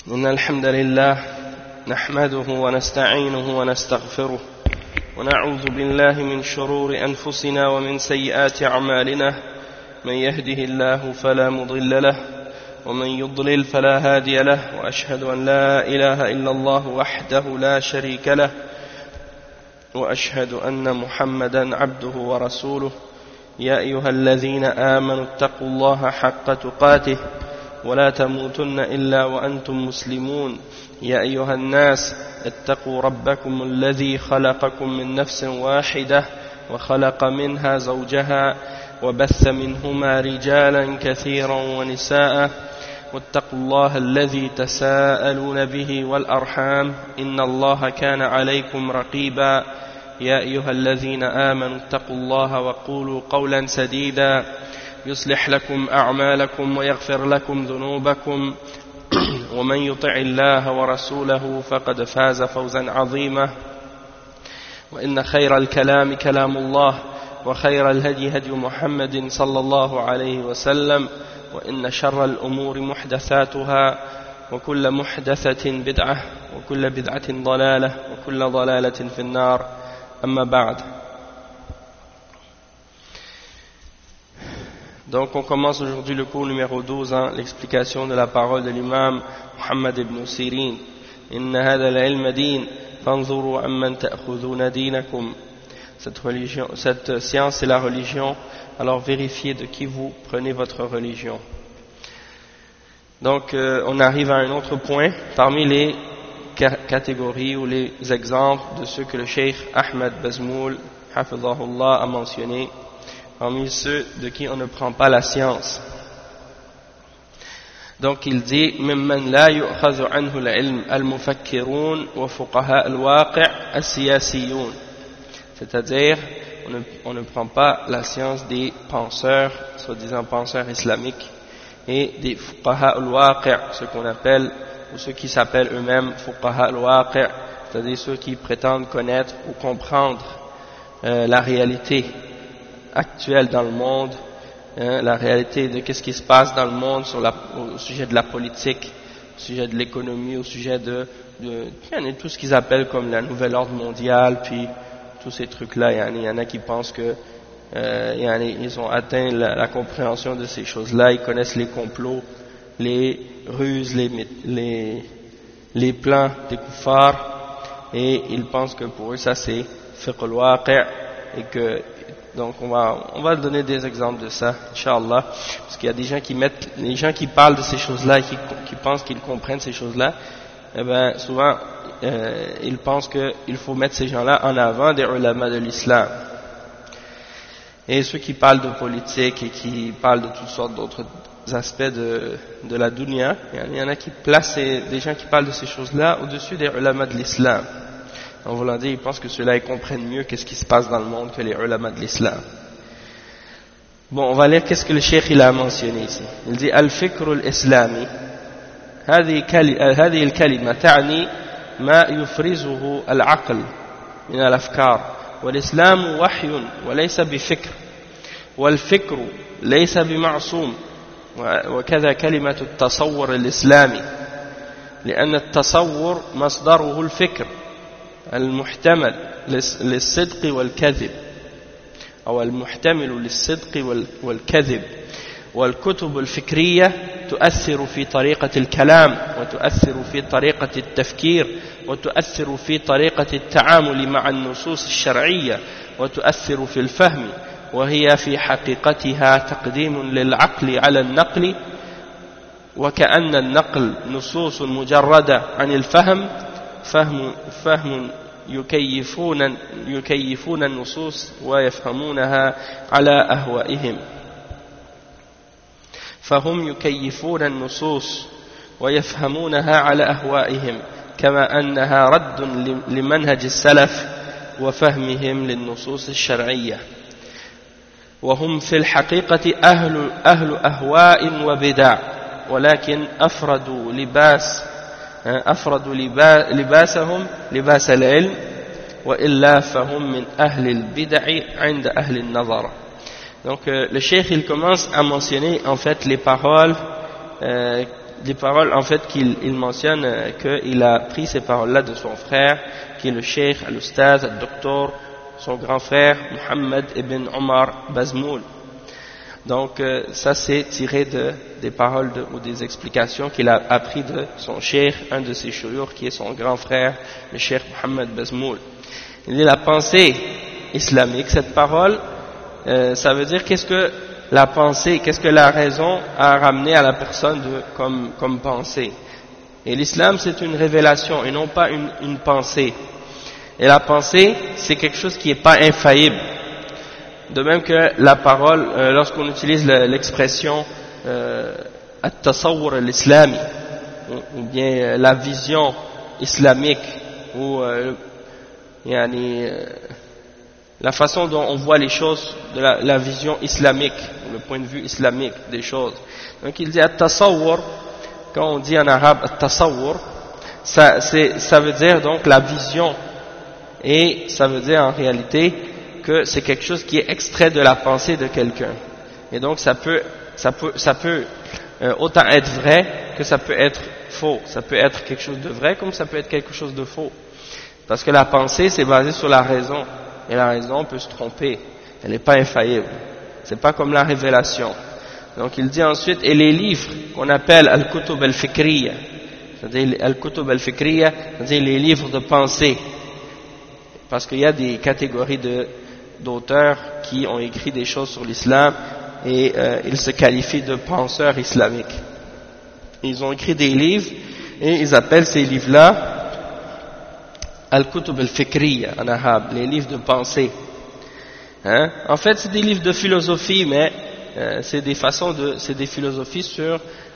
إن الحمد لله نحمده ونستعينه ونستغفره ونعوذ بالله من شرور أنفسنا ومن سيئات أعمالنا من يهده الله فلا مضل له ومن يضلل فلا هادي له وأشهد أن لا إله إلا الله وحده لا شريك له وأشهد أن محمدا عبده ورسوله يا أيها الذين آمنوا اتقوا الله حق تقاته ولا تموتن إلا وأنتم مسلمون يا أيها الناس اتقوا ربكم الذي خلقكم من نفس واحدة وخلق منها زوجها وبث منهما رجالا كثيرا ونساء واتقوا الله الذي تساءلون به والأرحام إن الله كان عليكم رقيبا يا أيها الذين آمنوا اتقوا الله وقولوا قولا سديدا يصلح لكم أعمالكم ويغفر لكم ذنوبكم ومن يطع الله ورسوله فقد فاز فوزا عظيما وإن خير الكلام كلام الله وخير الهدي هدي محمد صلى الله عليه وسلم وإن شر الأمور محدثاتها وكل محدثة بدعة وكل بدعة ضلالة وكل ضلالة في النار أما بعد. Donc on commence aujourd'hui le cours numéro 12, l'explication de la parole de l'imam Muhammad ibn Sirin. Inna hadha al-ilma din, fanzuru amman ta'khudhuna dinakum. Cette science c'est la religion, alors vérifiez de qui vous prenez votre religion. Donc on arrive à un autre point, parmi les catégories ou les exemples de ceux que le Cheikh Ahmed Bazmoul, hafidhahullah, a mentionné. Parmi ceux de qui on ne prend pas la science. Donc il dit ممن لا يؤخذ عنه العلم المفكرون وفقهاء الواقع السياسيون. C'est-à-dire on ne prend pas la science des penseurs, soi-disant penseurs islamiques, et des fuqaha al-waqi', ceux qu'on appelle ou ceux qui s'appellent eux-mêmes fuqaha al-waqi', c'est-à-dire ceux qui prétendent connaître ou comprendre la réalité actuelle dans le monde, la réalité de qu'est-ce qui se passe dans le monde au sujet de la politique, au sujet de l'économie, au sujet de tout ce qu'ils appellent comme la nouvelle ordre mondiale, puis tous ces trucs-là. Il y en a qui pensent que ils ont atteint la compréhension de ces choses-là, ils connaissent les complots, les ruses, les plans des kuffars, et ils pensent que pour eux ça c'est fiqh al-waqi', et que donc on va donner des exemples de ça, Inch'Allah, parce qu'il y a des gens qui parlent de ces choses-là et qui pensent qu'ils comprennent ces choses-là, eh ben souvent ils pensent qu'il faut mettre ces gens-là en avant des ulama de l'islam. Et ceux qui parlent de politique et qui parlent de toutes sortes d'autres aspects de la dunya, il y en a qui placent des gens qui parlent de ces choses-là au-dessus des ulama de l'islam. En voulant dire, ils pensent que ceux-là ils comprennent mieux qu'est-ce qui se passe dans le monde que les ulama de l'islam. Bon, on va lire qu'est-ce que le cheikh il a mentionné ici. Il dit al-fikr al-islami هذه الكلمة تعني ما يفرزه العقل من الأفكار والإسلام وحي وليس بفكر والفكر ليس بمعصوم وكذا كلمة التصور الإسلامي لأن التصور مصدره الفكر المحتمل للصدق والكذب أو المحتمل للصدق والكذب والكتب الفكرية تؤثر في طريقة الكلام وتؤثر في طريقة التفكير وتؤثر في طريقة التعامل مع النصوص الشرعية وتؤثر في الفهم وهي في حقيقتها تقديم للعقل على النقل وكأن النقل نصوص مجردة عن الفهم فهم يكيفون النصوص ويفهمونها على أهوائهم فهم يكيفون النصوص ويفهمونها على أهوائهم كما أنها رد لمنهج السلف وفهمهم للنصوص الشرعية وهم في الحقيقة أهل أهواء وبدع ولكن أفردوا لباسهم لباس العلم وإلا فهم من أهل البدع عند أهل النظر. Donc le cheikh il commence à mentionner en fait les paroles des paroles en fait qu'il mentionne qu'il a pris ces paroles-là de son frère, qui est le cheikh, al-ustaz, al-docteur, son grand frère, Mohammed ibn Omar Bazmoul. Donc ça c'est tiré des paroles ou des explications qu'il a appris de son cheikh, un de ses shuyukh qui est son grand frère, le cheikh Mohammed Bazmoul. Il dit la pensée islamique, cette parole, ça veut dire qu'est-ce que la pensée, qu'est-ce que la raison a ramené à la personne comme pensée. Et l'islam c'est une révélation et non pas une pensée. Et la pensée c'est quelque chose qui n'est pas infaillible. De même que la parole, lorsqu'on utilise l'expression at-tasawwur al-islami, ou bien la vision islamique, ou la façon dont on voit les choses, de la vision islamique, le point de vue islamique des choses. Donc il dit at-tasawwur, quand on dit en arabe at-tasawwur, ça veut dire donc la vision, et ça veut dire en réalité que c'est quelque chose qui est extrait de la pensée de quelqu'un. Et donc ça peut autant être vrai que ça peut être faux. Ça peut être quelque chose de vrai comme ça peut être quelque chose de faux. Parce que la pensée c'est basé sur la raison. Et la raison peut se tromper. Elle n'est pas infaillible. C'est pas comme la révélation. Donc il dit ensuite, et les livres qu'on appelle al-kutub al-fikriya, c'est-à-dire al-kutub al-fikriya, c'est-à-dire les livres de pensée. Parce qu'il y a des catégories d'auteurs qui ont écrit des choses sur l'islam et ils se qualifient de penseurs islamiques. Ils ont écrit des livres et ils appellent ces livres-là Al-Kutub al-Fikriya en arabe, les livres de pensée. En fait, c'est des livres de philosophie, mais c'est des philosophies sur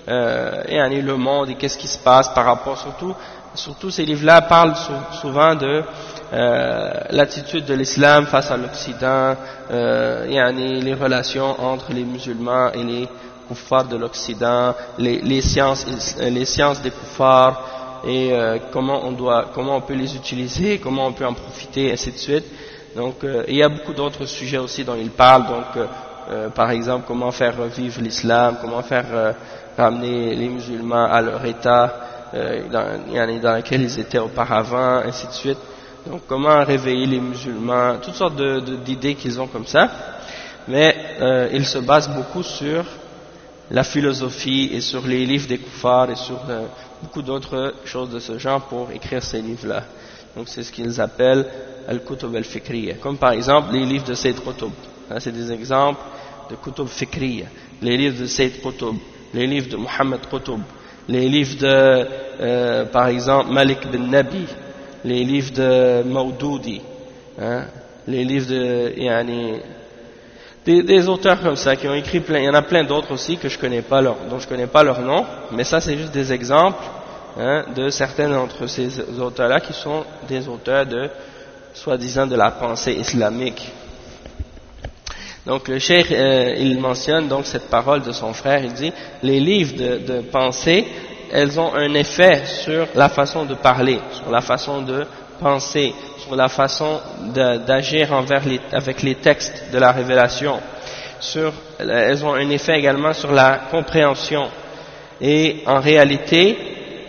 le monde et qu'est-ce qui se passe par rapport surtout ces livres-là parlent souvent de l'attitude de l'islam face à l'Occident, les relations entre les musulmans et les kuffars de l'Occident, les sciences des kuffars et comment on peut les utiliser, comment on peut en profiter, ainsi de suite. Donc il y a beaucoup d'autres sujets aussi dont il parle, donc par exemple comment faire revivre l'islam, comment faire ramener les musulmans à leur état dans lequel ils étaient auparavant, ainsi de suite. Donc comment réveiller les musulmans, toutes sortes d'idées qu'ils ont comme ça, mais ils se basent beaucoup sur la philosophie et sur les livres des kuffars et sur beaucoup d'autres choses de ce genre pour écrire ces livres-là. Donc c'est ce qu'ils appellent al-kutub al-fikriya, comme par exemple les livres de Sayyid Qutb. C'est des exemples de kutub fikriya, les livres de Sayyid Qutb, les livres de Muhammad Qutb, les livres de par exemple Malik bin Nabi, les livres de Mawdoudi, les livres de des auteurs comme ça qui ont écrit plein, il y en a plein d'autres aussi que dont je connais pas leur nom, mais ça c'est juste des exemples de certains d'entre ces auteurs-là qui sont des auteurs de soi-disant de la pensée islamique. Donc le cheikh il mentionne donc cette parole de son frère, il dit les livres de pensée, elles ont un effet sur la façon de parler, sur la façon de penser, sur la façon d'agir avec les textes de la révélation. Elles ont un effet également sur la compréhension. Et en réalité,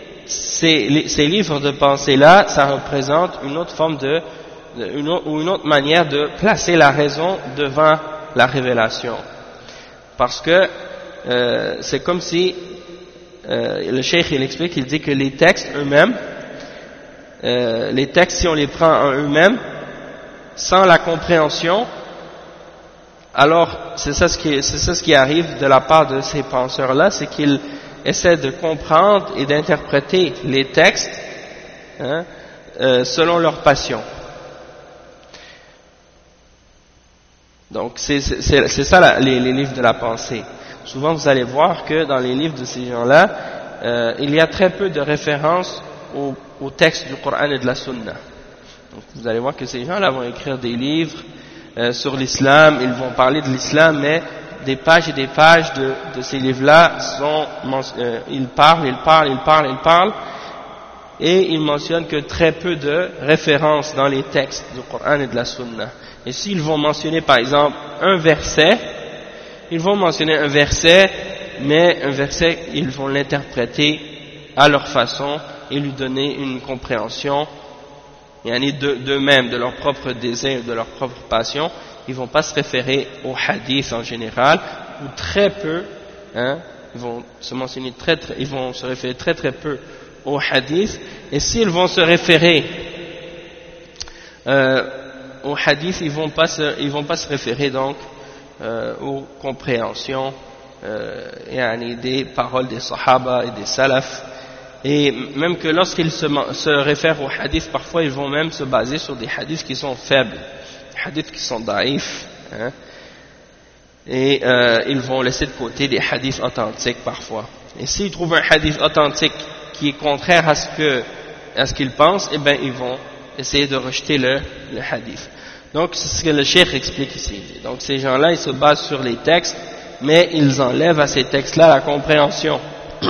ces livres de pensée-là, ça représente une autre forme une autre manière de placer la raison devant la révélation. Parce que c'est comme si le cheikh il explique, il dit que les textes eux-mêmes, les textes si on les prend en eux-mêmes, sans la compréhension, alors c'est ça ce qui arrive de la part de ces penseurs-là, c'est qu'ils essaient de comprendre et d'interpréter les textes selon leur passion. Donc c'est ça les livres de la pensée. Souvent vous allez voir que dans les livres de ces gens-là, il y a très peu de références au texte du Coran et de la Sunna. Donc vous allez voir que ces gens-là vont écrire des livres sur l'islam, ils vont parler de l'islam, mais des pages et des pages de ces livres-là ils parlent, et ils mentionnent que très peu de références dans les textes du Coran et de la Sunna. Et s'ils vont mentionner par exemple un verset, ils vont mentionner un verset mais un verset, ils vont l'interpréter à leur façon et lui donner une compréhension d'eux-mêmes, de leur propre désir, de leur propre passion. Ils vont pas se référer au hadith en général, ou très peu, ils vont se référer très très peu au hadith, et s'ils vont se référer au hadith, ils vont pas se référer donc aux compréhensions des paroles des sahaba et des salaf, et même que lorsqu'ils se réfèrent aux hadiths, parfois ils vont même se baser sur des hadiths qui sont faibles, des hadiths qui sont daïfs, et ils vont laisser de côté des hadiths authentiques parfois. Et s'ils trouvent un hadith authentique qui est contraire à ce qu'ils pensent, eh bien ils vont essayer de rejeter le hadith. Donc c'est ce que le cheikh explique ici. Donc ces gens-là, ils se basent sur les textes, mais ils enlèvent à ces textes-là la compréhension.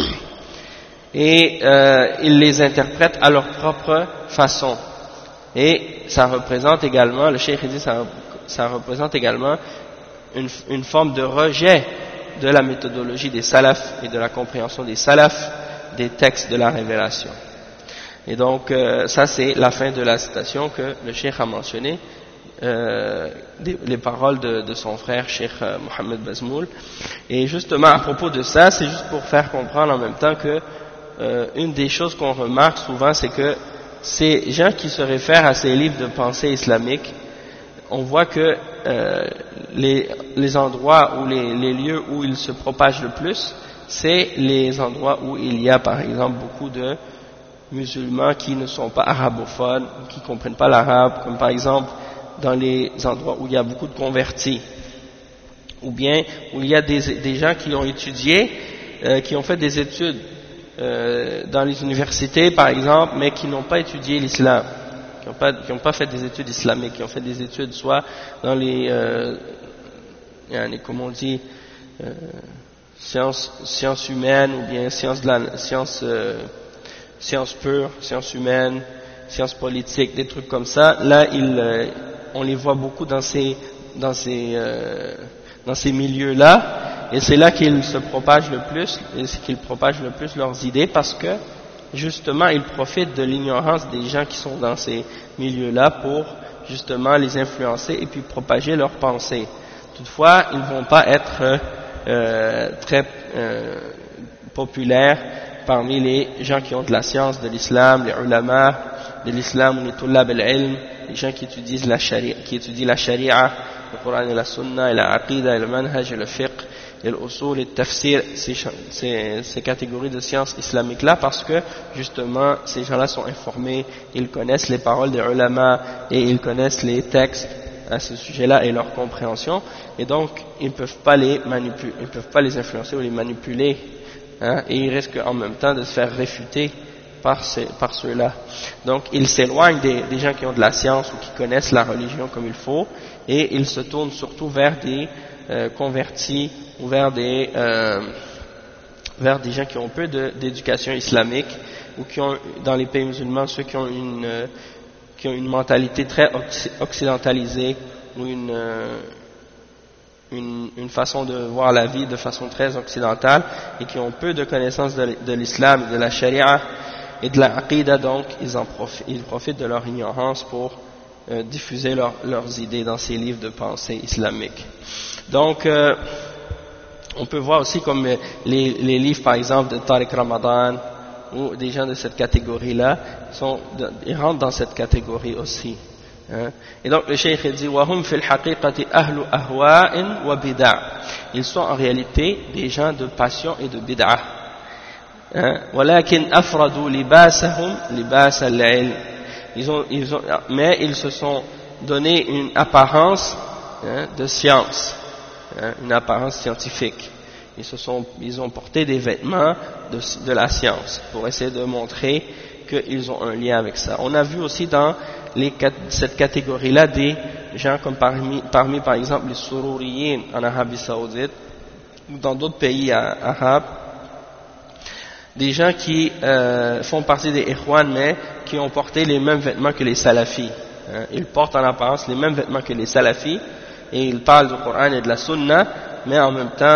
Et ils les interprètent à leur propre façon. Et ça représente également, le cheikh dit, ça représente également une forme de rejet de la méthodologie des salafs et de la compréhension des salafs des textes de la révélation. Et donc ça c'est la fin de la citation que le cheikh a mentionné, les paroles de son frère cheikh Mohamed Bazmoul. Et justement à propos de ça, c'est juste pour faire comprendre en même temps que une des choses qu'on remarque souvent, c'est que ces gens qui se réfèrent à ces livres de pensée islamique, on voit que les endroits ou les lieux où ils se propagent le plus, c'est les endroits où il y a par exemple beaucoup de musulmans qui ne sont pas arabophones, qui ne comprennent pas l'arabe, comme par exemple dans les endroits où il y a beaucoup de convertis, ou bien où il y a des gens qui ont étudié, qui ont fait des études dans les universités par exemple, mais qui n'ont pas étudié l'islam, qui n'ont pas fait des études islamiques, qui ont fait des études soit dans les comme on dit, sciences humaines, ou bien sciences pures, sciences humaines, sciences politiques, des trucs comme ça. Là, on les voit beaucoup dans ces milieux-là, et c'est là qu'ils se propagent le plus, et c'est qu'ils propagent le plus leurs idées, parce que justement ils profitent de l'ignorance des gens qui sont dans ces milieux-là pour justement les influencer et puis propager leurs pensées. Toutefois, ils ne vont pas être très populaires parmi les gens qui ont de la science de l'islam, les ulama de l'islam, les tullab al-ilm, les gens qui étudient la sharia, le Coran et la sunna, et la aqida, et le manhaj, et le fiqh, et l'usul, et le tafsir, ces catégories de sciences islamiques-là, parce que justement ces gens-là sont informés, ils connaissent les paroles des ulama et ils connaissent les textes à ce sujet-là et leur compréhension, et donc ils ne peuvent pas les manipuler, ils ne peuvent pas les influencer ou les manipuler, et ils risquent en même temps de se faire réfuter par ceux-là. Donc ils s'éloignent des gens qui ont de la science ou qui connaissent la religion comme il faut, et ils se tournent surtout vers des convertis ou vers des gens qui ont peu d'éducation islamique, ou qui ont, dans les pays musulmans, ceux qui ont une mentalité très occidentalisée, ou une façon de voir la vie de façon très occidentale, et qui ont peu de connaissances de l'islam, de la sharia et de la aqida. Donc ils profitent de leur ignorance pour diffuser leurs idées dans ces livres de pensée islamiques. Donc on peut voir aussi comme les livres par exemple de Tariq Ramadan ou des gens de cette catégorie-là, ils rentrent dans cette catégorie aussi. Et donc le cheikh dit وَهُمْ فِي الْحَقِيقَةِ أَهْلُ أَهْوَاءٍ وَبِدَعٍ. Ils sont en réalité des gens de passion et de bid'ah. وَلَكِنْ أَفْرَدُوا لِبَاسَهُمْ لِبَاسَ الْعِلْمِ. Mais ils se sont donné une apparence de science, une apparence scientifique. Ils ont porté des vêtements de la science pour essayer de montrer qu'ils ont un lien avec ça. On a vu aussi dans cette catégorie-là des gens comme parmi par exemple les Sururiyin en Arabie Saoudite ou dans d'autres pays arabes, des gens qui font partie des Ikhwan mais qui ont porté les mêmes vêtements que les Salafis. Ils portent en apparence les mêmes vêtements que les Salafis et ils parlent du Coran et de la Sunna, mais en même temps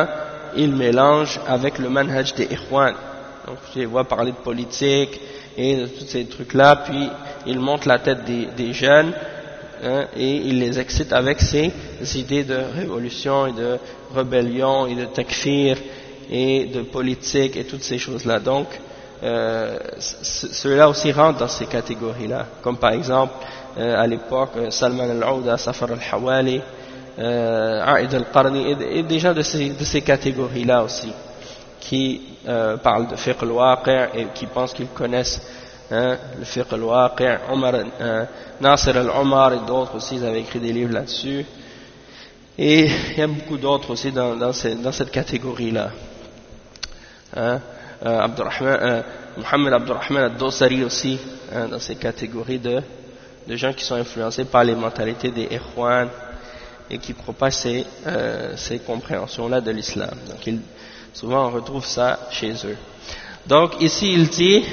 ils mélangent avec le manhaj des Ikhwan. Donc je les vois parler de politique et de tous ces trucs-là, puis ils montent la tête des jeunes, hein, et ils les excitent avec ces idées de révolution et de rébellion et de takfir et de politique et toutes ces choses-là. Donc ceux-là aussi rentrent dans ces catégories-là, comme par exemple à l'époque Salman al-Ouda, Safar al-Hawali, A'id al-Qarni et des gens de ces catégories-là aussi qui parlent de fiqh al-waqi' et qui pensent qu'ils connaissent, hein, le fiqh al-waqi'. Nasser al-Omar et d'autres aussi, ils avaient écrit des livres là-dessus, et il y a beaucoup d'autres aussi dans cette catégorie-là, hein. Mohamed Abdurrahman al-Dosari aussi, hein, dans ces catégories de gens qui sont influencés par les mentalités des Ikhwan et qui propagent ces compréhensions-là de l'islam. Donc souvent on retrouve ça chez eux. Donc ici il dit,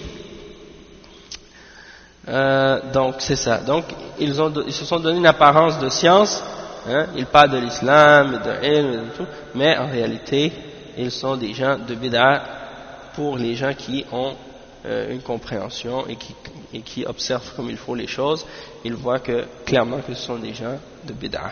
donc c'est ça. Donc ils se sont donné une apparence de science, hein, ils parlent de l'islam, de ilm et de tout, mais en réalité ils sont des gens de bid'a. Pour les gens qui ont une compréhension et qui observent comme il faut les choses, ils voient clairement que ce sont des gens de bid'a.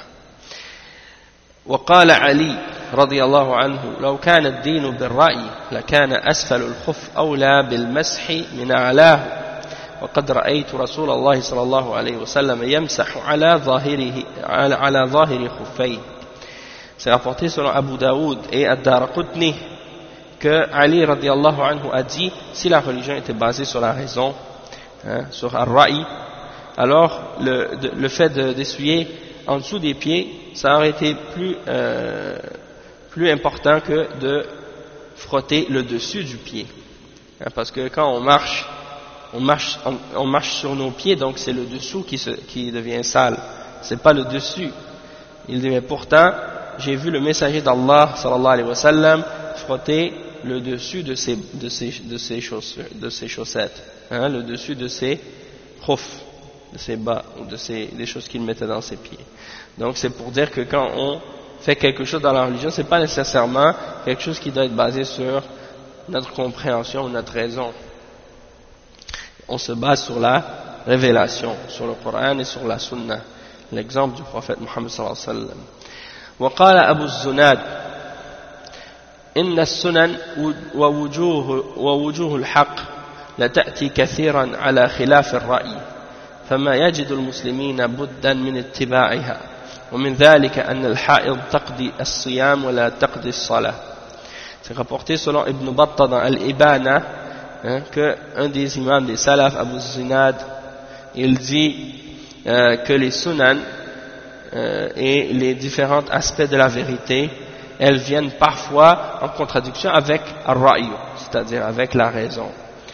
وقال علي رضي الله عنه لو كان الدين بالرأي لكان أسفل الخف أولى بالمسح من أعلاه وقد رأيت رسول الله صلى الله عليه وسلم يمسح على ظاهر خفيه. C'est rapporté selon Abu Daoud et Ad-Daraqutni que Ali radiallahu anhu a dit, si la religion était basée sur la raison, hein, sur ar-ra'i, alors le fait d'essuyer en dessous des pieds, ça aurait été plus important que de frotter le dessus du pied, hein, parce que quand on marche sur nos pieds, donc c'est le dessous qui devient sale, c'est pas le dessus. Il dit, mais pourtant j'ai vu le messager d'Allah sallallahu alayhi wa sallam frotter le dessus de ses chaussettes, hein, le dessus de ses khuf, de ses bas, ou des choses qu'il mettait dans ses pieds. Donc c'est pour dire que quand on fait quelque chose dans la religion, c'est pas nécessairement quelque chose qui doit être basé sur notre compréhension ou notre raison. On se base sur la révélation, sur le Coran et sur la Sunna, l'exemple du prophète Muhammad sallallahu alayhi wa sallam. وقال أبو الزناد إن السنن ووجوه الحق لتأتي كثيرا على خلاف الرأي فما يجد المسلمين بدا من اتباعها ومن ذلك أن الحائض تقضي الصيام ولا تقضي الصلاة. C'est rapporté selon Ibn Battah dans Al-Ibana, hein, que un des imams des salaf, Abu Zinad, il dit que les sunan et les différents aspects de la vérité, elles viennent parfois en contradiction avec ar-ra'y, c'est-à-dire avec la raison.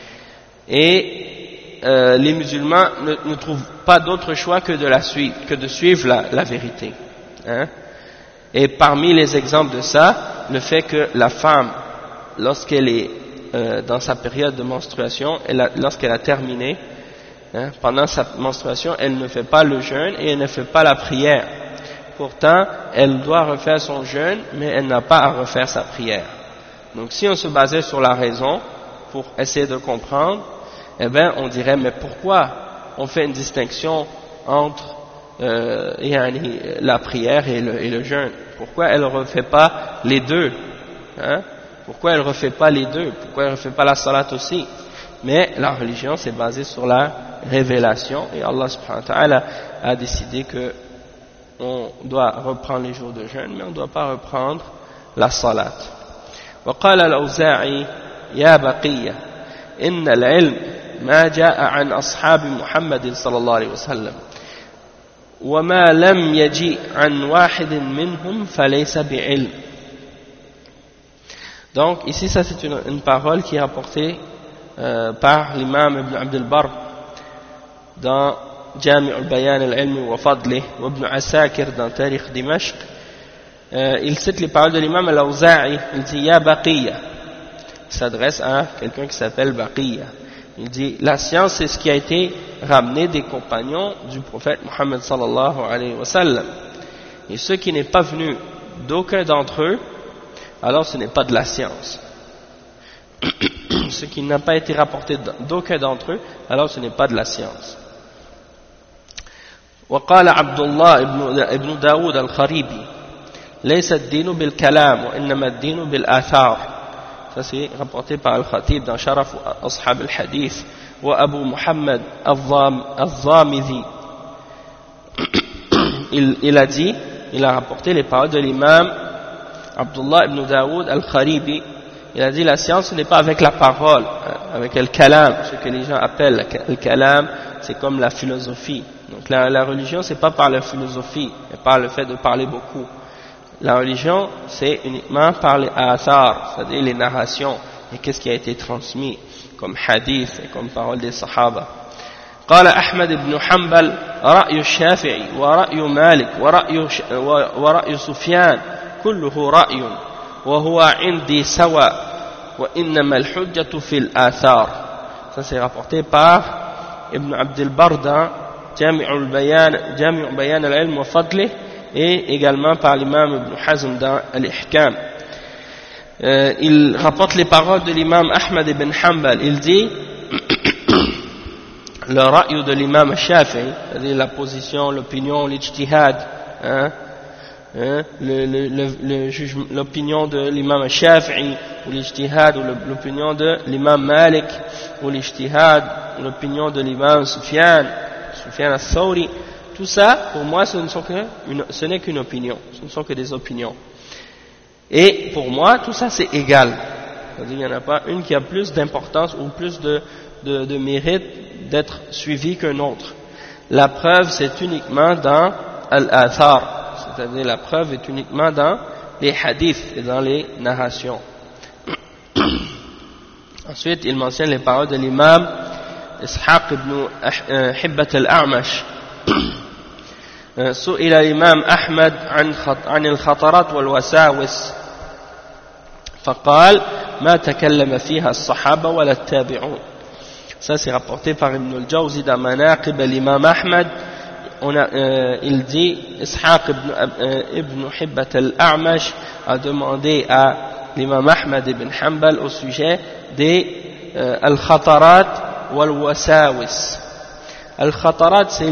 Et les musulmans ne trouvent pas d'autre choix que de suivre la vérité, hein. Et parmi les exemples de ça, le fait que la femme, lorsqu'elle est dans sa période de menstruation, lorsqu'elle a terminé, hein, pendant sa menstruation, elle ne fait pas le jeûne et elle ne fait pas la prière. Pourtant, elle doit refaire son jeûne, mais elle n'a pas à refaire sa prière. Donc si on se basait sur la raison pour essayer de comprendre, eh bien on dirait, mais pourquoi on fait une distinction entre la prière et le jeûne? Pourquoi elle ne refait pas les deux, hein? Pourquoi elle ne refait pas les deux? Pourquoi elle ne refait pas la salat aussi? Mais la religion c'est basé sur la révélation, et Allah subhanahu wa ta'ala a décidé que on doit reprendre les jours de jeûne, mais on ne doit pas reprendre la salat. وقال الأوزاعي يا بقية إن العلم ما جاء عن أصحاب محمد صلى الله عليه وسلم وما لم يجيء عن واحد منهم فليس بعلم. Donc ici ça c'est une parole qui est rapportée par l'imam Ibn Abd al-Barr dans Jami' al-Bayan al-Ilmi wa Fadlih, wa Ibn Asakir dans Tarikh Dimashq. Il cite les paroles de l'imam al-Awza'i, il dit Ya Baqiya, il s'adresse à quelqu'un qui s'appelle Baqiya. Il dit la science c'est ce qui a été ramené des compagnons du prophète Muhammad sallallahu alayhi wa sallam, et ce qui n'est pas venu d'aucun d'entre eux, alors ce n'est pas de la science. Ce qui n'a pas été rapporté d'aucun d'entre eux, alors ce n'est pas de la science. وقال عبد الله ابن داود الخريبي ليس الدين بالكلام وإنما الدين بالآثار. Ça c'est rapporté par Al-Khatib dans Sharaf Ashab al-Hadith. وأبو محمد الظامذي il a dit, il a rapporté les paroles de l'imam Abdullah ibn Daoud al-Kharibi. Il a dit la science ce n'est pas avec la parole, avec le kalam, ce que les gens appellent le kalam, c'est comme la philosophie. Donc la religion c'est pas par la philosophie, mais par le fait de parler beaucoup. La religion c'est uniquement par les athar, c'est-à-dire les narrations et qu'est-ce qui a été transmis comme hadith et comme parole des sahaba. قال أحمد بن حنبل رأي الشافعي ورأي مالك ورأي سفيان كله رأي وهو عندي سواء وإنما الحجة في الآثار. Ça c'est rapporté par Ibn Abd al-Barr dans Jami' Bayan al-Ilm wa Fadlih et également par l'imam Ibn Hazm dans Al-Ihkam. Il rapporte les paroles de l'imam Ahmad ibn Hanbal. Il dit le ra'yu de l'imam Shafi'i, c'est-à-dire la position, l'opinion, l'ijtihad, l'opinion de l'imam Shafi'i ou l'ijtihad, ou l'opinion de l'imam Malik ou l'ijtihad, l'opinion de l'imam Sufyan al-Thawri, tout ça pour moi ce n'est qu'une opinion, ce ne sont que des opinions. Et pour moi tout ça c'est égal, c'est-à-dire il n'y en a pas une qui a plus d'importance ou plus de mérite d'être suivi qu'un autre. La preuve c'est uniquement dans al-athar, c'est-à-dire la preuve est uniquement dans les hadiths et dans les narrations. Ensuite il mentionne les paroles de l'imam Ishaq ibn Hibbat al-A'mash. سئل الإمام أحمد عن الخطرات والوساوس فقال ما تكلم فيها الصحابة ولا التابعون. Ça c'est rapporté par Ibn al-Jawzi dans Manaqib l'imam Ahmad. Il dit Ishaq ibn Hibbat al-A'mash a demandé à l'imam Ahmad ibn Hanbal au sujet des al-khatarat wal-wasawis. Al-khatarat c'est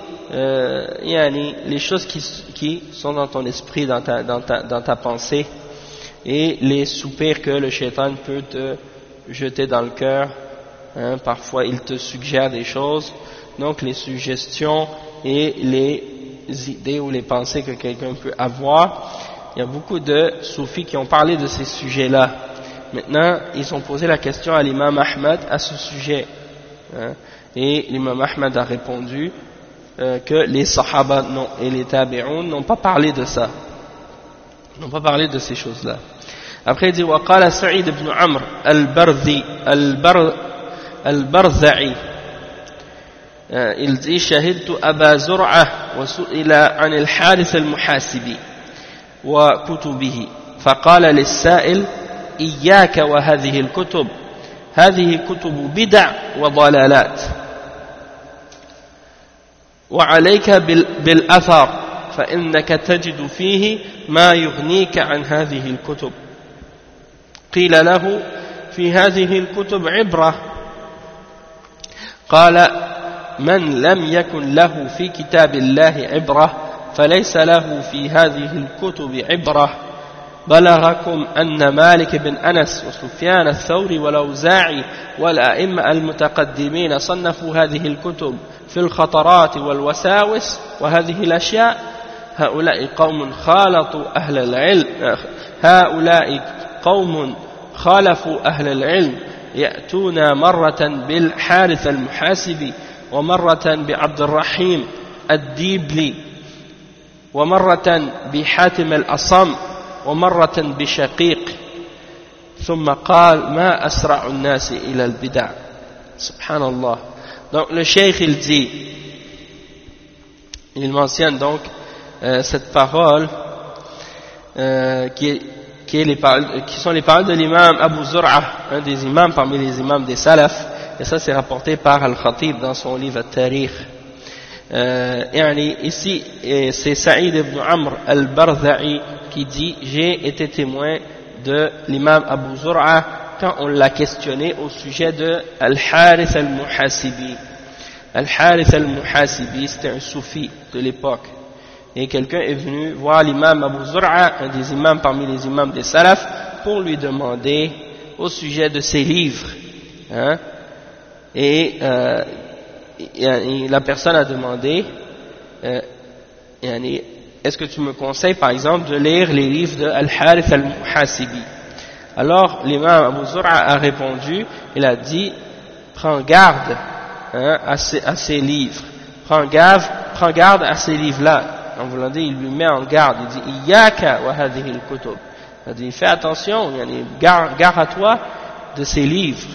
les choses qui sont dans ton esprit, dans ta pensée, et les soupirs que le shaitan peut te jeter dans le cœur. Parfois il te suggère des choses, donc les suggestions et les idées ou les pensées que quelqu'un peut avoir. Il y a beaucoup de soufis qui ont parlé de ces sujets-là. Maintenant ils ont posé la question à l'imam Ahmad à ce sujet, et l'imam Ahmad a répondu que les sahaba et les tabi'un n'ont pas parlé de ça, n'ont pas parlé de ces choses-là. Après il dit وقال سعيد بن عمرو البرزعي il dit شهدت أبا زرعة وسئل عن الحارث المحاسبي وكتبه فقال للسائل إياك وهذه الكتب هذه كتب بدع وضلالات وعليك بالأثر فإنك تجد فيه ما يغنيك عن هذه الكتب. قيل له في هذه الكتب عبرة. قال من لم يكن له في كتاب الله عبرة فليس له في هذه الكتب عبرة. بلغكم أن مالك بن أنس وسفيان الثوري والأوزاعي والأئمة المتقدمين صنفوا هذه الكتب في الخطرات والوساوس وهذه الأشياء. هؤلاء قوم خالفوا أهل العلم يأتون مرة بالحارث المحاسبي ومرة بعبد الرحيم الديبلي ومرة بحاتم الأصم ومرة بشقيق ثم قال ما أسرع الناس إلى البدع. سبحان الله. Donc le cheikh il dit, il mentionne donc cette parole qui sont les paroles de l'imam Abu Zur'a, un des imams parmi les imams des salaf, et ça c'est rapporté par Al-Khatib dans son livre Al-Tarikh. Ici c'est Saïd ibn Amr al-Barza'i qui dit j'ai été témoin de l'imam Abu Zur'a quand on l'a questionné au sujet de Al-Harith al-Muhasibi. Al-Harith al-Muhasibi, c'était un soufi de l'époque. Et quelqu'un est venu voir l'imam Abu Zur'a, un des imams parmi les imams des salaf, pour lui demander au sujet de ses livres. Hein? Et la personne a demandé, est-ce que tu me conseilles par exemple de lire les livres de Al-Harith al-Muhasibi? Alors l'imam Abu Zur'a a répondu, il a dit, prends garde à ces livres, prends garde à ces livres-là. En voulant dire, il lui met en garde, il dit Iyaka wa hadhihi al-kutub. Il dit fais attention, garde à toi de ces livres.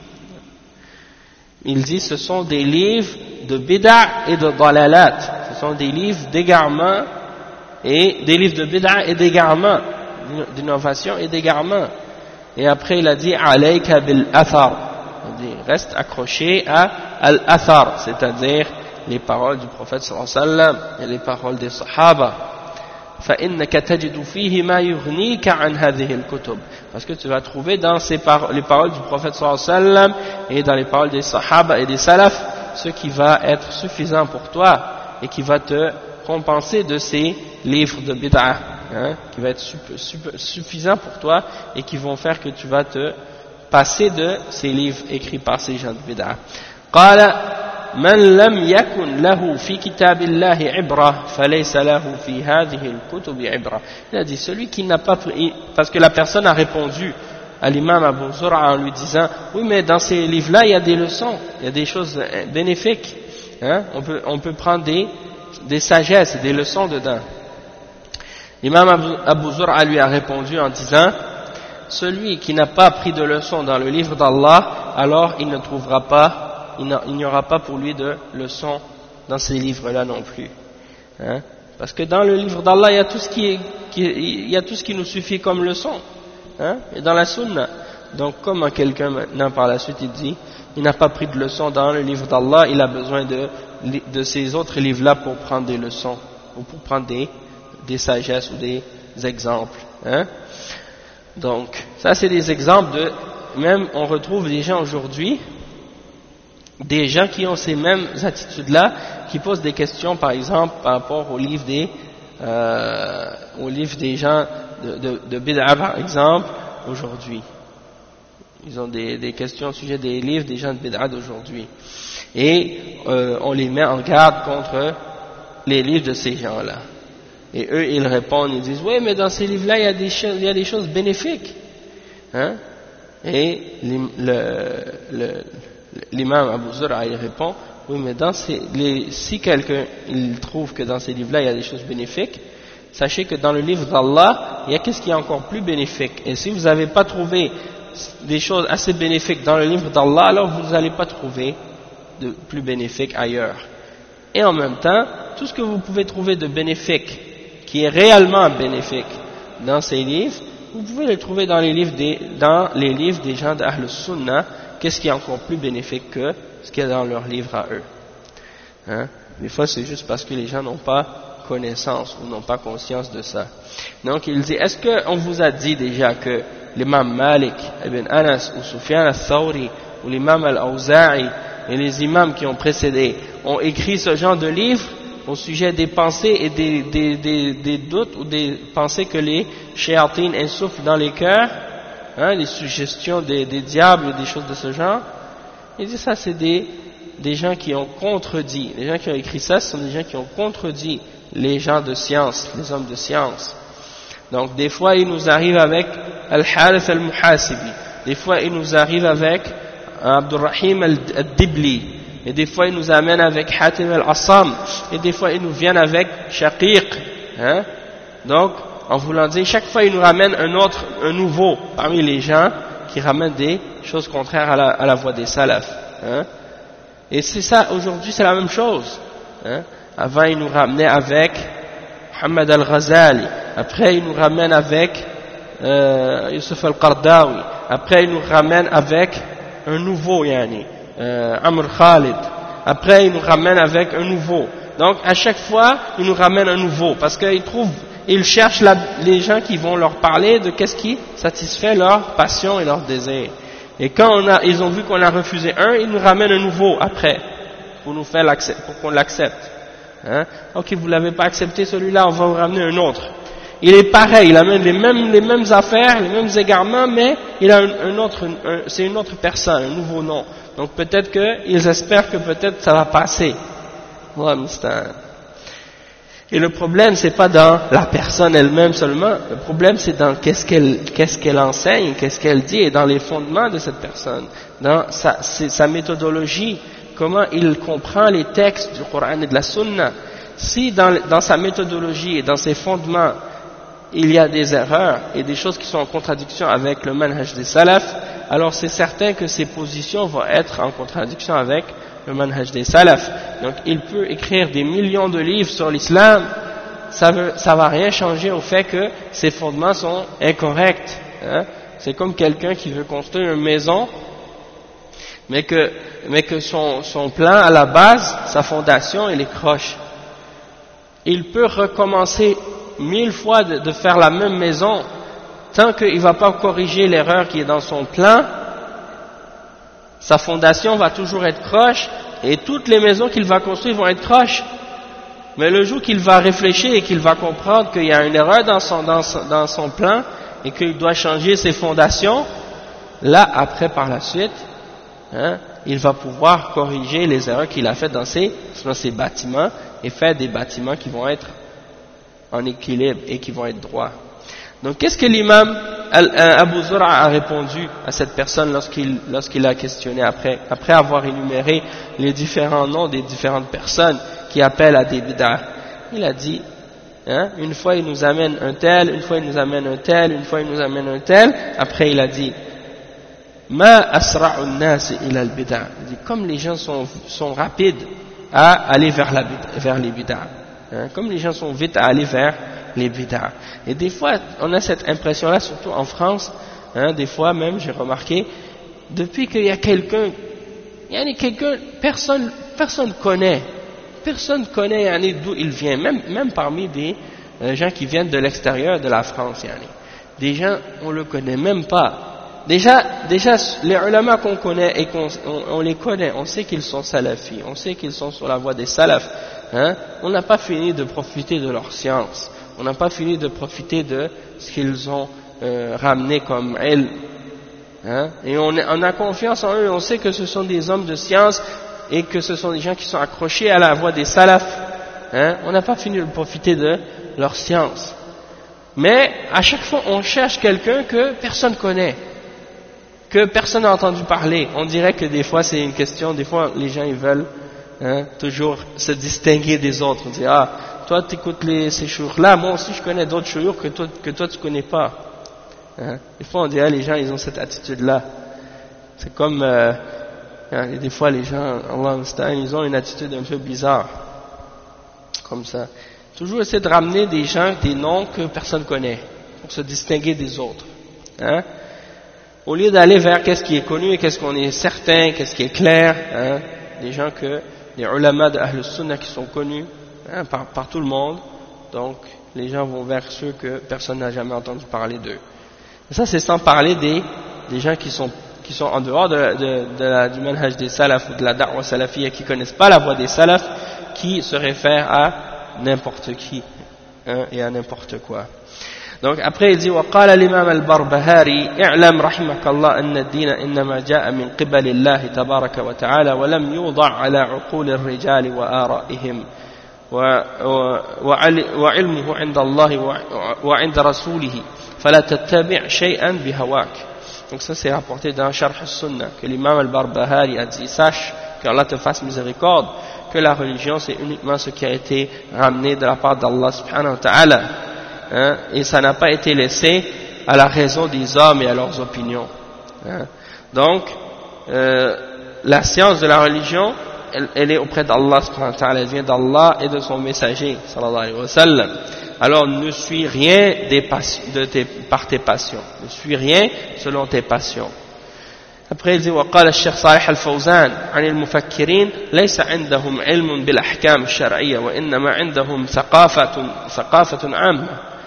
Il dit ce sont des livres de bid'a et de dalalat. Ce sont des livres d'égarement et des livres de bid'a et d'égarement, d'innovation et d'égarement. Et après il a dit alayka bil athar. Il dit reste accroché à al-athar, c'est-à-dire les paroles du prophète sallallahu alayhi wa sallam et les paroles des sahaba. فَإِنَّكَ تَجِدُ فِيهِ مَا يُغْنِيكَ عَنْ هَذِهِ الْكُتُبِ. Parce que tu vas trouver dans les paroles du prophète sallallahu alayhi wa sallam et dans les paroles des sahaba et des salaf ce qui va être suffisant pour toi et qui va te compenser de ces livres de bid'a, qui va être suffisant pour toi et qui vont faire que tu vas te passer de ces livres écrits par ces gens de bid'a. قال من لم يكن له في كتاب الله عبرة فليس له في هذه الكتب عبرة. Il a dit celui qui n'a pas pris, parce que la personne a répondu à l'imam Abu Zur'a en lui disant oui mais dans ces livres-là il y a des leçons, il y a des choses bénéfiques, on peut prendre des sagesses, des leçons dedans. L'imam Abu Zur'a lui a répondu en disant celui qui n'a pas pris de leçons dans le livre d'Allah, alors il ne trouvera pas, il n'y aura pas pour lui de leçons dans ces livres-là non plus. Parce que dans le livre d'Allah, il y a tout ce qui nous suffit comme leçon. Et dans la sunna. Donc, comme quelqu'un maintenant par la suite il dit, il n'a pas pris de leçons dans le livre d'Allah, il a besoin de ces autres livres-là pour prendre des leçons, ou pour prendre des sagesses ou des exemples. Donc, ça c'est des exemples même on retrouve des gens aujourd'hui, des gens qui ont ces mêmes attitudes-là, qui posent des questions, par exemple, par rapport au livre des gens de bid'a, par exemple, aujourd'hui. Ils ont des questions au sujet des livres des gens de bid'a d'aujourd'hui. Et on les met en garde contre les livres de ces gens-là. Et eux, ils répondent, ils disent, oui, mais dans ces livres-là, il y a des choses bénéfiques. Et l'imam Abu Zur'a il répond oui mais si quelqu'un il trouve que dans ces livres-là il y a des choses bénéfiques, sachez que dans le livre d'Allah il y a qu'est-ce qui est encore plus bénéfique, et si vous n'avez pas trouvé des choses assez bénéfiques dans le livre d'Allah, alors vous n'allez pas trouver de plus bénéfique ailleurs. Et en même temps tout ce que vous pouvez trouver de bénéfique qui est réellement bénéfique dans ces livres, vous pouvez le trouver dans les livres des gens d'Ahl Sunnah. Qu'est-ce qui est encore plus bénéfique que ce qu'il y a dans leurs livres à eux. Des fois c'est juste parce que les gens n'ont pas connaissance ou n'ont pas conscience de ça. Donc il dit, est-ce qu'on vous a dit déjà que l'imam Malik ibn Anas ou Sufyan al-Thawri ou l'imam al-Awza'i et les imams qui ont précédé ont écrit ce genre de livres au sujet des pensées et des doutes ou des pensées que les shayatines insufflent dans les cœurs, les suggestions des diables et des choses de ce genre? Il dit ça c'est des gens qui ont contredit, les gens qui ont écrit ça, ce sont des gens qui ont contredit les gens de science, les hommes de science. Donc des fois il nous arrive avec Al-Harith al-Muhasibi, des fois il nous arrive avec Abdurrahim al-Dibli, et des fois il nous amène avec Hatim al-Assam, et des fois il nous vient avec Shaqiq. Donc en voulant dire, chaque fois il nous ramène un nouveau parmi les gens qui ramènent des choses contraires à la voie des salafs. Et c'est ça, aujourd'hui c'est la même chose. Avant il nous ramenait avec Muhammad al-Ghazali, après il nous ramène avec Yusuf al-Qardawi, après il nous ramène avec un nouveau Amr Khalid, après il nous ramène avec un nouveau. Donc à chaque fois il nous ramène un nouveau, parce qu'il trouve ils cherchent les gens qui vont leur parler de qu'est-ce qui satisfait leur passion et leur désir. Et quand ils ont vu qu'on a refusé un, ils nous ramènent un nouveau après, pour qu'on l'accepte. Hein? Ok, vous l'avez pas accepté celui-là, on va vous ramener un autre. Il est pareil, il amène les mêmes affaires, les mêmes égarements, mais il a c'est une autre personne, un nouveau nom. Donc peut-être qu'ils espèrent que peut-être ça va passer. Et le problème, c'est pas dans la personne elle-même seulement, le problème c'est dans qu'est-ce qu'elle enseigne, qu'est-ce qu'elle dit, et dans les fondements de cette personne, dans sa méthodologie, comment il comprend les textes du Coran et de la Sunna. Si dans sa méthodologie et dans ses fondements, il y a des erreurs et des choses qui sont en contradiction avec le manhaj des salafs, alors c'est certain que ses positions vont être en contradiction avec le manhaj des salafs. Donc il peut écrire des millions de livres sur l'islam, ça va rien changer au fait que ses fondements sont incorrects. Hein? C'est comme quelqu'un qui veut construire une maison, mais que son plan à la base, sa fondation, il est croche. Il peut recommencer 1000 fois de faire la même maison, tant qu'il ne va pas corriger l'erreur qui est dans son plan, sa fondation va toujours être croche, et toutes les maisons qu'il va construire vont être croches. Mais le jour qu'il va réfléchir et qu'il va comprendre qu'il y a une erreur dans son plan, et qu'il doit changer ses fondations, là, après, par la suite, hein, il va pouvoir corriger les erreurs qu'il a faites dans ses bâtiments, et faire des bâtiments qui vont être en équilibre et qui vont être droits. Donc qu'est-ce que l'imam Abu Zur'a a répondu à cette personne lorsqu'il a questionné après avoir énuméré les différents noms des différentes personnes qui appellent à des bid'ah? Il a dit, hein, une fois il nous amène un tel, une fois il nous amène un tel, une fois il nous amène un tel, après il a dit ma asra'u an-nas ila al-bid'ah. Il dit comme les gens sont rapides à aller vers les bid'ah. Hein, comme les gens sont vite à aller vers les bid'ah. Et des fois, on a cette impression-là, surtout en France, hein, des fois même, j'ai remarqué, depuis qu'il y a quelqu'un, personne connaît d'où il vient, même parmi des gens qui viennent de l'extérieur de la France, des gens, on le connaît même pas. Déjà, les ulama qu'on connaît et on les connaît, on sait qu'ils sont salafis, on sait qu'ils sont sur la voie des salafs. Hein? On n'a pas fini de profiter de leur science, on n'a pas fini de profiter de ce qu'ils ont ramené comme ilm. Hein? Et on a confiance en eux, on sait que ce sont des hommes de science et que ce sont des gens qui sont accrochés à la voie des salafs. Hein? On n'a pas fini de profiter de leur science. Mais à chaque fois, on cherche quelqu'un que personne connaît, que personne n'a entendu parler. On dirait que des fois c'est une question, des fois les gens ils veulent toujours se distinguer des autres. On dit ah, toi tu écoutes ces chouyours-là, moi aussi je connais d'autres chouyours que toi tu connais pas. Hein? Des fois on dirait les gens ils ont cette attitude-là. C'est comme des fois les gens, ils ont une attitude un peu bizarre, comme ça. Toujours essayer de ramener des gens, des noms que personne connaît, pour se distinguer des autres. Hein? Au lieu d'aller vers qu'est-ce qui est connu et qu'est-ce qu'on est certain, qu'est-ce qui est clair, hein, des gens les ulama de Ahl Sunnah qui sont connus hein, par tout le monde, donc les gens vont vers ceux que personne n'a jamais entendu parler d'eux. Et ça c'est sans parler des gens qui sont en dehors du manhaj des salafs ou de la da'wa salafiyya, qui connaissent pas la voie des salafs, qui se réfèrent à n'importe qui hein, et à n'importe quoi. Donc après il dit وقال الإمام البربهاري اعلم رحمك الله أن الدين إنما جاء من قبل الله تبارك وتعالى ولم يوضع على عقول الرجال وآرائهم وعلمه عند الله وعند رسوله فلا تتبع شيئا بهواك. Donc ça c'est rapporté dans Sharh al-Sunnah que l'imam al-Barbahari a dit sache qu'Allah te fasse miséricorde que la religion c'est uniquement ce qui a été ramené de la part d'Allah subhanahu wa ta'ala. Hein, et ça n'a pas été laissé à la raison des hommes et à leurs opinions. Hein. Donc, la science de la religion, elle est auprès d'Allah, elle vient d'Allah et de son messager, sallallahu alayhi wa sallam. Alors, ne suis rien par tes passions, ne suis rien selon tes passions. Après, il dit وقال الشيخ صالح الفوزان عن المفكرين ليس عندهم علم بالأحكام الشرعية وإنما عندهم ثقافة عامة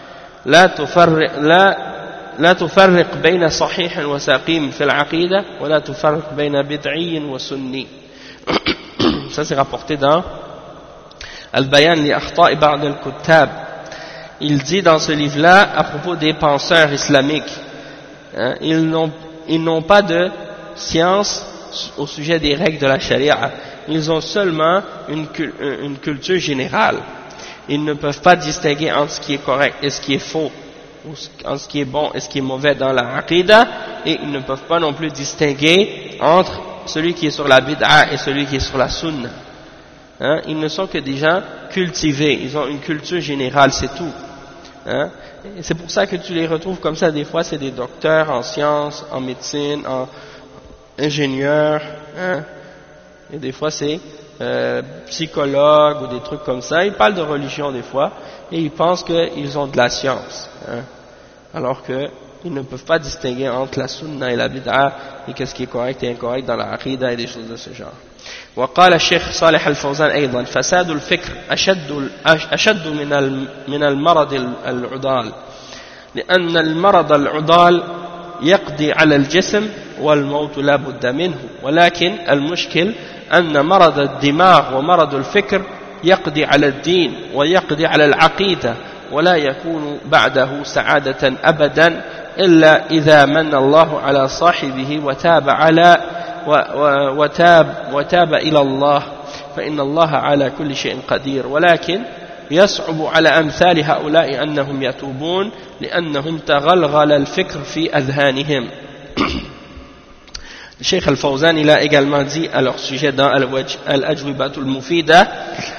لا تفرق بين صحيح وسقيم في العقيدة ولا تفرق بين بدعي وسني. Ça c'est rapporté dans Al-Bayan li Akhta'i Ba'd al-Kuttab. Il dit dans ce livre-là à propos des penseurs islamiques, hein, ils n'ont pas de science au sujet des règles de la charia, ils ont seulement une culture générale. Ils ne peuvent pas distinguer entre ce qui est correct et ce qui est faux, entre ce qui est bon et ce qui est mauvais dans la aqidah, et ils ne peuvent pas non plus distinguer entre celui qui est sur la bid'a et celui qui est sur la sunna. Hein? Ils ne sont que des gens cultivés, ils ont une culture générale, c'est tout. Hein? Et c'est pour ça que tu les retrouves comme ça, des fois c'est des docteurs en sciences, en médecine, en ingénieurs, hein? Et des fois c'est psychologues ou des trucs comme ça, ils parlent de religion des fois, et ils pensent qu'ils ont de la science, hein? Alors qu'ils ne peuvent pas distinguer entre la sunna et la bid'a, et qu'est-ce qui est correct et incorrect dans la aqidah et des choses de ce genre. وقال الشيخ صالح الفوزان أيضا فساد الفكر أشد من المرض العضال لأن المرض العضال يقضي على الجسم والموت لا بد منه ولكن المشكل أن مرض الدماغ ومرض الفكر يقضي على الدين ويقضي على العقيدة ولا يكون بعده سعادة أبدا إلا إذا من الله على صاحبه وتاب إلى الله فإن الله على كل شيء قدير ولكن يصعب على أمثال هؤلاء أنهم يتوبون لأنهم تغلغل الفكر في أذهانهم. Le Cheikh Al-Fawzan il a également dit à leur sujet dans Al-Ajwibatul Mufida,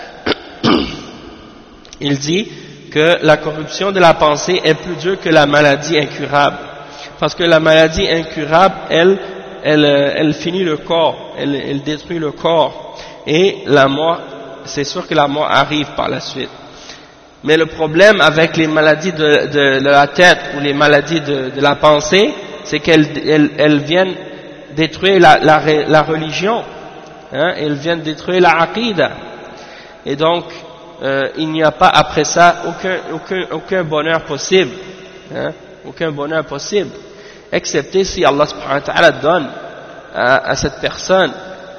il dit que la corruption de la pensée est plus dure que la maladie incurable, parce que la maladie incurable elle finit le corps, elle détruit le corps, et la mort, c'est sûr que la mort arrive par la suite. Mais le problème avec les maladies de la tête ou les maladies de la pensée, c'est qu'elles viennent détruire la religion, hein, elles viennent détruire la aqidah, et donc il n'y a pas après ça aucun bonheur possible, hein, aucun bonheur possible, excepté si Allah subhanahu wa ta'ala donne à cette personne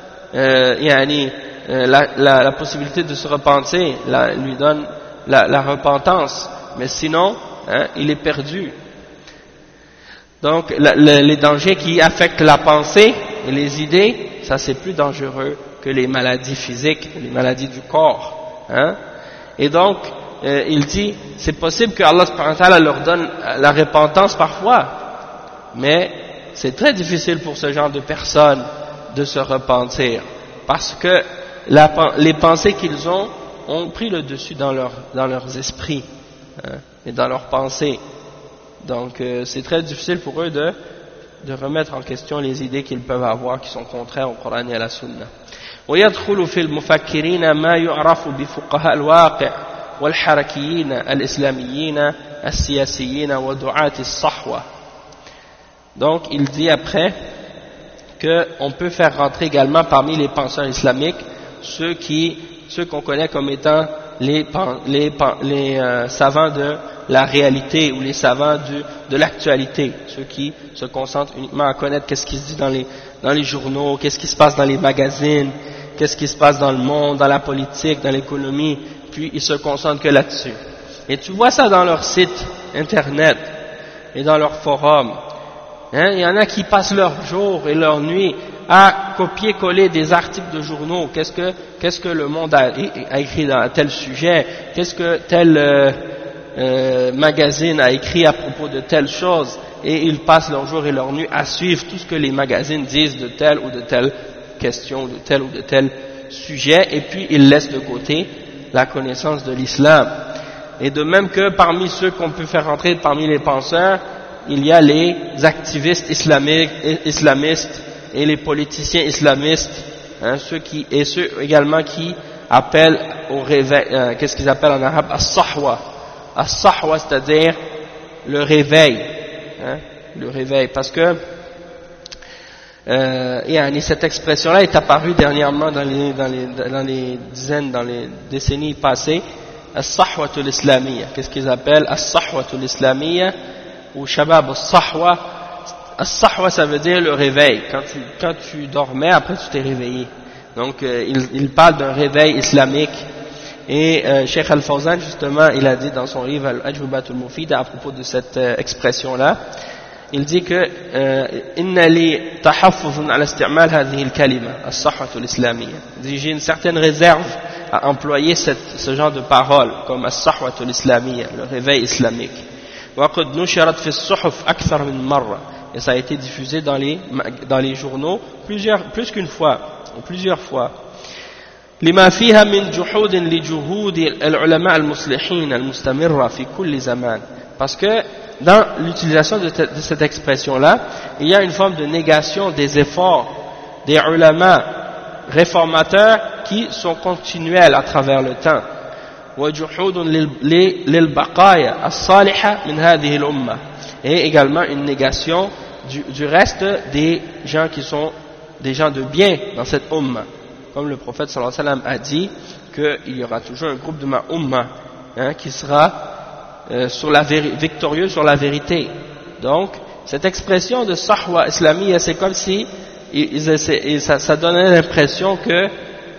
la possibilité de se repentir, lui donne la repentance, mais sinon hein, il est perdu. Donc les dangers qui affectent la pensée et les idées, ça c'est plus dangereux que les maladies physiques, les maladies du corps, hein. Et donc il dit c'est possible que Allah subhanahu wa ta'ala leur donne la repentance parfois, mais c'est très difficile pour ce genre de personnes de se repentir, parce que les pensées qu'ils ont pris le dessus dans leurs esprits, hein, et dans leurs pensées. Donc c'est très difficile pour eux de remettre en question les idées qu'ils peuvent avoir qui sont contraires au Coran et à la Sunna. ويدخل في المفكرين ما يعرف بفقهاء الواقع والحركيين الإسلاميين السياسيين ودعاة الصحوة. Donc il dit après qu'on peut faire rentrer également parmi les penseurs islamiques ceux qu'on connaît comme étant les savants de la réalité ou les savants de l'actualité, ceux qui se concentrent uniquement à connaître qu'est-ce qui se dit dans les journaux, qu'est-ce qui se passe dans les magazines, qu'est-ce qui se passe dans le monde, dans la politique, dans l'économie, puis ils se concentrent que là-dessus. Et tu vois ça dans leur site internet et dans leurs forums. Hein, il y en a qui passent leur jour et leur nuit à copier-coller des articles de journaux. Qu'est-ce que le monde a écrit dans tel sujet, qu'est-ce que tel magazine a écrit à propos de telle chose, et ils passent leur jour et leur nuit à suivre tout ce que les magazines disent de telle ou de telle question, de tel ou de tel sujet, et puis ils laissent de côté la connaissance de l'islam. Et de même que parmi ceux qu'on peut faire entrer parmi les penseurs, il y a les activistes islamistes et les politiciens islamistes, hein, ceux également qui appellent au réveil, qu'est-ce qu'ils appellent en arabe, as-sahwa. As-sahwa, c'est-à-dire le réveil, hein, le réveil, parce que cette expression-là est apparue dernièrement dans les décennies passées, as-sahwatul islamiyya. Qu'est-ce qu'ils appellent as-sahwatul islamiyya ou shabab as-sahwa? As-sahwa, ça veut dire le réveil. Quand tu dormais, après tu t'es réveillé. Donc il parle d'un réveil islamique. Et Cheikh Al-Fawzan, justement, il a dit dans son livre Al-Ajwibatul Mufida à propos de cette expression-là, il dit que inna li tahaffuzun ala isti'mal hadhihi al-kalima as-sahwatul islamiyya. J'ai une certaine réserve à employer ce genre de paroles comme as-sahwatul islamiyya, le réveil islamique. Wa qad nushirat fi as-suhuf akthar min marra. Et ça a été diffusé dans les journaux plus qu'une fois, ou plusieurs fois. لما فيها من جحود لجهود العلماء المصلحين المستمرة في كل زمان. Parce que dans l'utilisation de cette expression-là, il y a une forme de négation des efforts des ulama réformateurs qui sont continuels à travers le temps. وجحود للبقايا الصالحة من هذه الأمة. Et également une négation du reste des gens qui sont des gens de bien dans cette umma. Comme le prophète sallallahu alayhi wa sallam a dit qu'il y aura toujours un groupe de ma umma qui sera victorieux sur la vérité. Donc cette expression de sahwa islamiyya, c'est comme si ça donnait l'impression que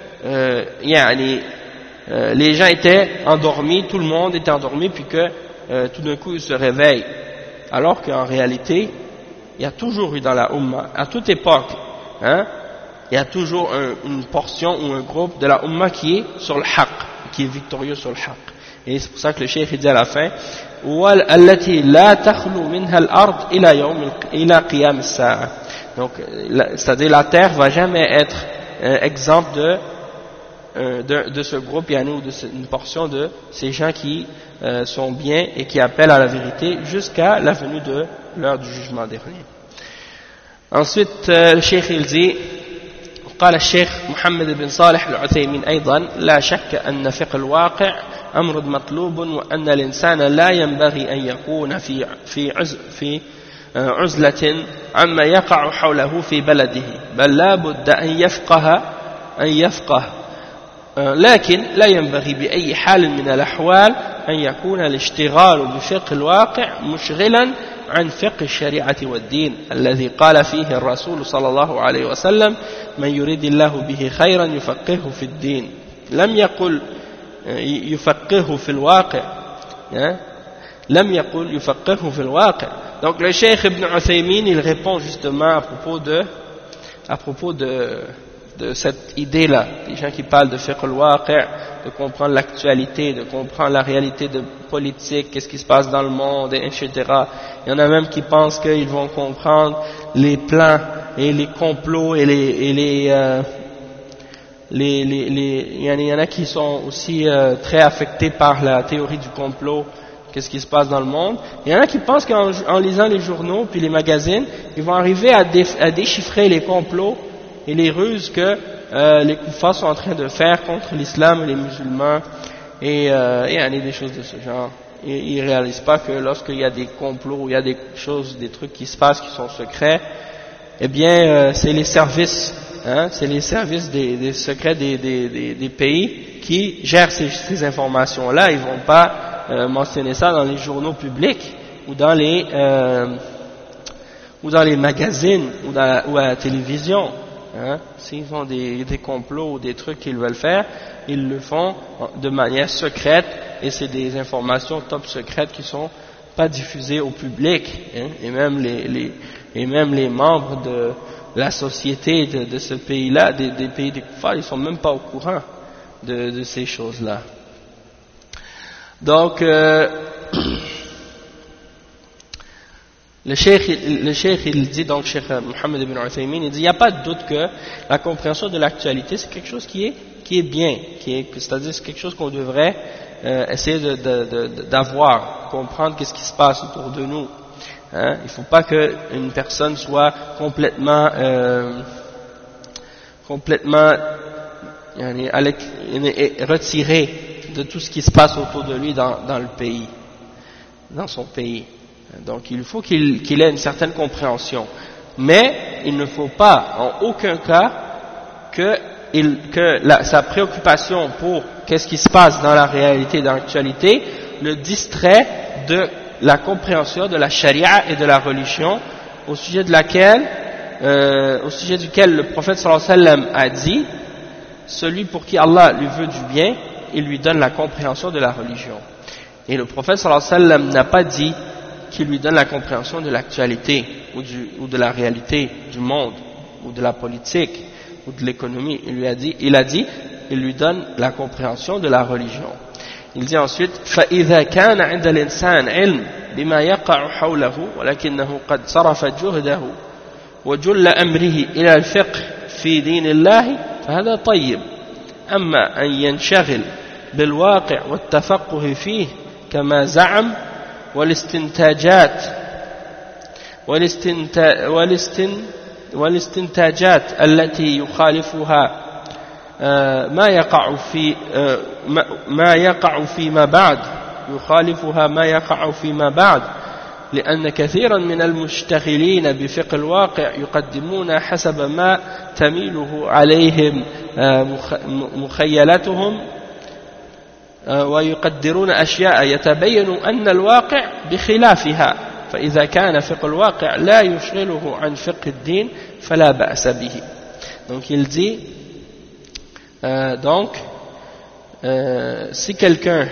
les gens étaient endormis, tout le monde était endormi, puis que tout d'un coup ils se réveillent. Alors qu'en réalité, il y a toujours eu dans la umma, à toute époque, il y a toujours une portion ou un groupe de la umma qui est sur le haqq, qui est victorieux sur le haqq. Et c'est pour ça que le cheikh dit à la fin, وَالَّتِي لَا تَخْلُو مِنْهَا الْأَرْضِ إِلَى قِيَامِ السَّاعَةِ. Donc, c'est-à-dire la terre va jamais être exemple de ce groupe, ou une portion de ces gens qui sont bien et qui appellent à la vérité jusqu'à la venue de l'heure du jugement dernier. Ensuite, le cheikh il dit, قال الشيخ محمد بن صالح العثيمين أيضا لا شك أن فقه الواقع أمر مطلوب وأن الإنسان لا ينبغي أن يكون في عزلة عما يقع حوله في بلده بل لا بد أن يفقه لكن لا ينبغي بأي حال من الأحوال أن يكون الاشتغال بفقه الواقع مشغلا عن فقه الشريعة والدين الذي قال فيه الرسول صلى الله عليه وسلم من يريد الله به خيرا يفقهه في الدين لم يقل يفقهه في الواقع لم يقل يفقهه في الواقع. Donc le cheikh Ibn Uthaymin il répond justement à propos de cette idée-là, des gens qui parlent de fiqh al-waqi', de comprendre l'actualité, de comprendre la réalité de politique, qu'est-ce qui se passe dans le monde, etc. Il y en a même qui pensent qu'ils vont comprendre les plans et les complots et il y en a qui sont aussi très affectés par la théorie du complot, qu'est-ce qui se passe dans le monde. Il y en a qui pensent qu'en lisant les journaux puis les magazines, ils vont arriver à déchiffrer les complots et les ruses que les kuffars sont en train de faire contre l'islam et les musulmans et il y a des choses de ce genre. Et ils ne réalisent pas que lorsqu'il y a des complots, il y a des choses, des trucs qui se passent qui sont secrets, eh bien c'est les services, c'est les services des secrets des pays qui gèrent ces informations-là. Ils ne vont pas mentionner ça dans les journaux publics ou dans les magazines ou à la télévision. S'ils font des complots ou des trucs qu'ils veulent faire, ils le font de manière secrète et c'est des informations top secrètes qui sont pas diffusées au public, et même les membres de la société de ce pays-là, des pays des kuffars, ils sont même pas au courant de ces choses-là. Donc le cheikh il dit, donc cheikh Mohammed ibn Uthaymin, il dit il n'y a pas de doute que la compréhension de l'actualité c'est quelque chose qui est bien, c'est-à-dire c'est quelque chose qu'on devrait essayer d'avoir, comprendre qu'est-ce qui se passe autour de nous. Il ne faut pas qu'une personne soit complètement retirée de tout ce qui se passe autour de lui dans le pays, dans son pays. Donc il faut qu'il ait une certaine compréhension, mais il ne faut pas en aucun cas que sa préoccupation pour qu'est-ce qui se passe dans la réalité, dans l'actualité, le distrait de la compréhension de la charia et de la religion, au sujet duquel le prophète sallallahu alayhi wa sallam a dit, celui pour qui Allah lui veut du bien, il lui donne la compréhension de la religion. Et le prophète sallallahu alayhi wa sallam n'a pas dit qu'il lui donne la compréhension de l'actualité ou de la réalité du monde ou de la politique ou de l'économie. Il a dit il lui donne la compréhension de la religion. Il dit ensuite فإذا كان عند الإنسان علم بما يقع حوله ولكنه قد صرف جهده وجل أمره إلى الفقه في دين الله فهذا طيب. أما أن ينشغل بالواقع والتفقه فيه كما زعم والاستنتاجات التي يخالفها ما يقع فيما بعد لأن كثيرا من المشتغلين بفقه الواقع يقدمون حسب ما تميله عليهم مخيلتهم ويقدرون أشياء يتبين أن الواقع بخلافها فإذا كان فقه الواقع لا يشغله عن فقه الدين فلا بأس به. Donc il dit si quelqu'un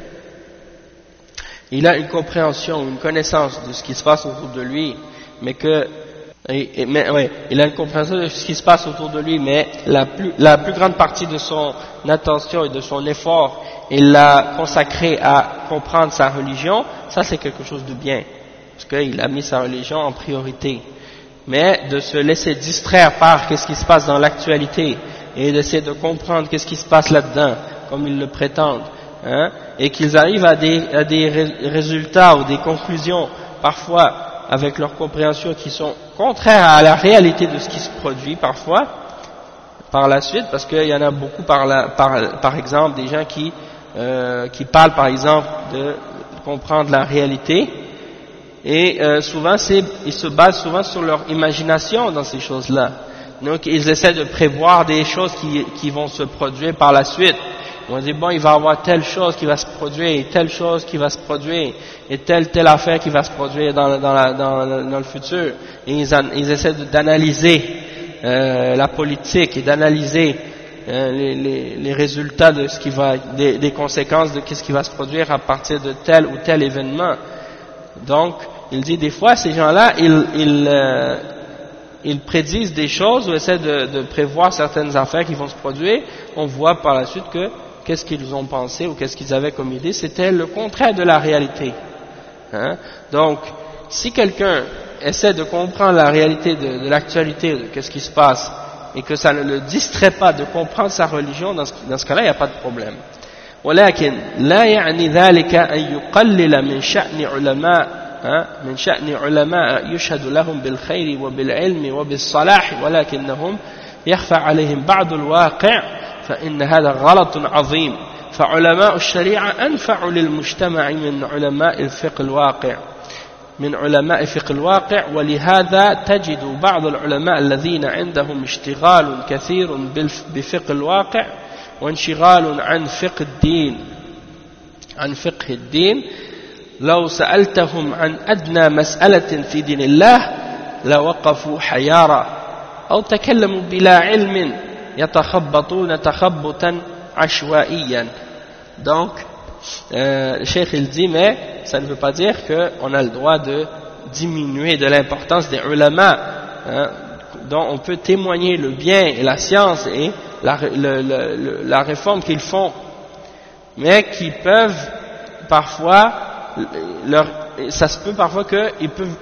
il a une compréhension, une connaissance de ce qui se passe autour de lui, il a une compréhension de ce qui se passe autour de lui, mais la plus grande partie de son attention et de son effort, il l'a consacré à comprendre sa religion, ça c'est quelque chose de bien, parce qu'il a mis sa religion en priorité. Mais de se laisser distraire par qu'est-ce qui se passe dans l'actualité, et d'essayer de comprendre qu'est-ce qui se passe là-dedans, comme ils le prétendent, et qu'ils arrivent à des résultats ou des conclusions, parfois avec leur compréhension qui sont contraires à la réalité de ce qui se produit parfois, par la suite, parce qu'il y en a beaucoup par exemple des gens qui parlent par exemple de comprendre la réalité, et souvent ils se basent souvent sur leur imagination dans ces choses-là. Donc ils essaient de prévoir des choses qui vont se produire par la suite. On dit bon, il va y avoir telle chose qui va se produire, et telle chose qui va se produire, et telle affaire qui va se produire dans le futur. Et ils essaient d'analyser la politique et d'analyser les résultats de ce qui va, des conséquences de ce qui va se produire à partir de tel ou tel événement. Donc, il dit des fois ces gens-là, ils prédisent des choses ou essaient de prévoir certaines affaires qui vont se produire. On voit par la suite que qu'est-ce qu'ils ont pensé ou qu'est-ce qu'ils avaient comme idée, c'était le contraire de la réalité. Donc, si quelqu'un essaie de comprendre la réalité de l'actualité, de qu'est-ce qui se passe, et que ça ne le distrait pas de comprendre sa religion, dans ce cas-là, il n'y a pas de problème. ولكن لا يعني ذلك أن يقلل من شأن علماء يشهد لهم بالخير وبالعلم وبالصلاح ولكنهم يخفى عليهم بعض الواقع فإن هذا غلط عظيم فعلماء الشريعة أنفع للمجتمع من علماء فقه الواقع ولهذا تجد بعض العلماء الذين عندهم اشتغال كثير بفقه الواقع وانشغال عن فقه الدين لو سألتهم عن أدنى مسألة في دين الله لوقفوا حيارى أو تكلموا بلا علم يتخبطون تخبطا عشوائيا. Donc le cheikh il dit, mais ça ne veut pas dire qu'on a le droit de diminuer de l'importance des ulama, dont on peut témoigner le bien et la science et la réforme qu'ils font, mais qui peuvent parfois ça se peut parfois que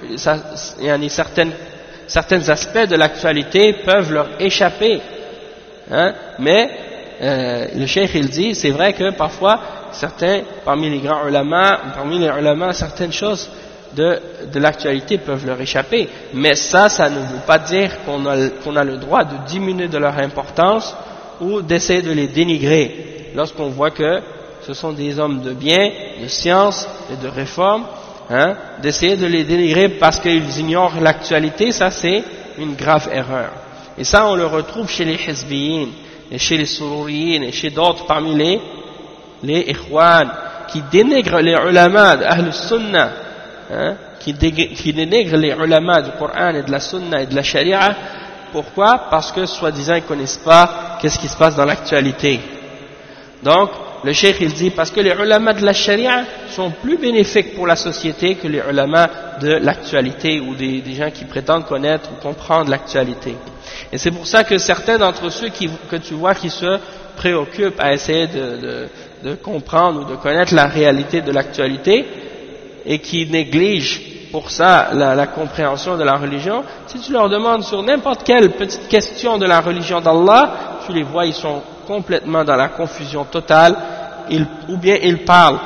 certains aspects de l'actualité peuvent leur échapper, mais le cheikh il dit, c'est vrai que parfois certains parmi les grands ulama, certaines choses de l'actualité peuvent leur échapper, mais ça ne veut pas dire qu'on a le droit de diminuer de leur importance ou d'essayer de les dénigrer lorsqu'on voit que ce sont des hommes de bien, de science et de réforme, d'essayer de les dénigrer parce qu'ils ignorent l'actualité, ça c'est une grave erreur. Et ça on le retrouve chez les hizbiyin et chez les sururiyin et chez d'autres parmi les ikhwan qui dénigrent les ulama d'Ahl Sunnah, qui dénigrent les ulama du Coran et de la Sunna et de la Sharia. Pourquoi? Parce que soi-disant ils ne connaissent pas qu'est-ce qui se passe dans l'actualité. Donc le cheikh il dit parce que les ulama de la Sharia sont plus bénéfiques pour la société que les ulama de l'actualité ou des gens qui prétendent connaître ou comprendre l'actualité. Et c'est pour ça que certains d'entre ceux que tu vois qui se préoccupent à essayer de comprendre ou de connaître la réalité de l'actualité et qui négligent pour ça la compréhension de la religion, si tu leur demandes sur n'importe quelle petite question de la religion d'Allah, tu les vois, ils sont complètement dans la confusion totale, ou bien ils parlent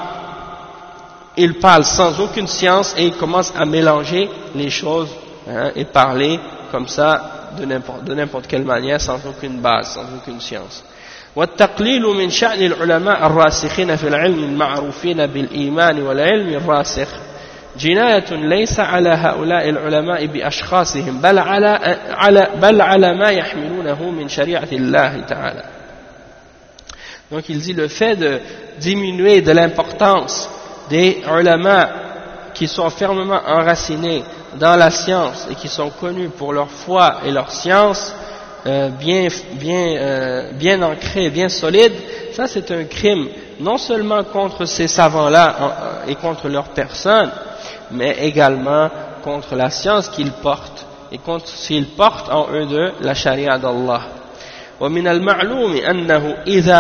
sans aucune science et ils commencent à mélanger les choses et parler comme ça de n'importe quelle manière, sans aucune base, sans aucune science. والتقليل من شأن العلماء الراسخين في العلم المعروفين بالإيمان والعلم الراسخ جناية ليس على هؤلاء العلماء بأشخاصهم بل على ما يحملونه من شريعة الله تعالى. Donc il dit le fait de diminuer de l'importance des ulama qui sont fermement enracinés dans la science et qui sont connus pour leur foi et leur science bien ancrés, bien solides, ça c'est un crime non seulement contre ces savants-là et contre leur personne, mais également contre la science qu'ils portent et contre s'ils portent en eux de la charia d'Allah. ومن المعلوم أنه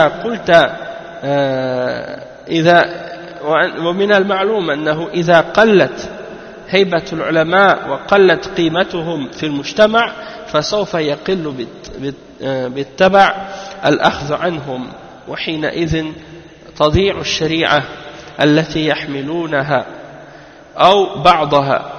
إذا قلت هيبة العلماء وقلت قيمتهم في المجتمع فسوف يقل بالتبع الأخذ عنهم وحينئذ تضيع الشريعة التي يحملونها أو بعضها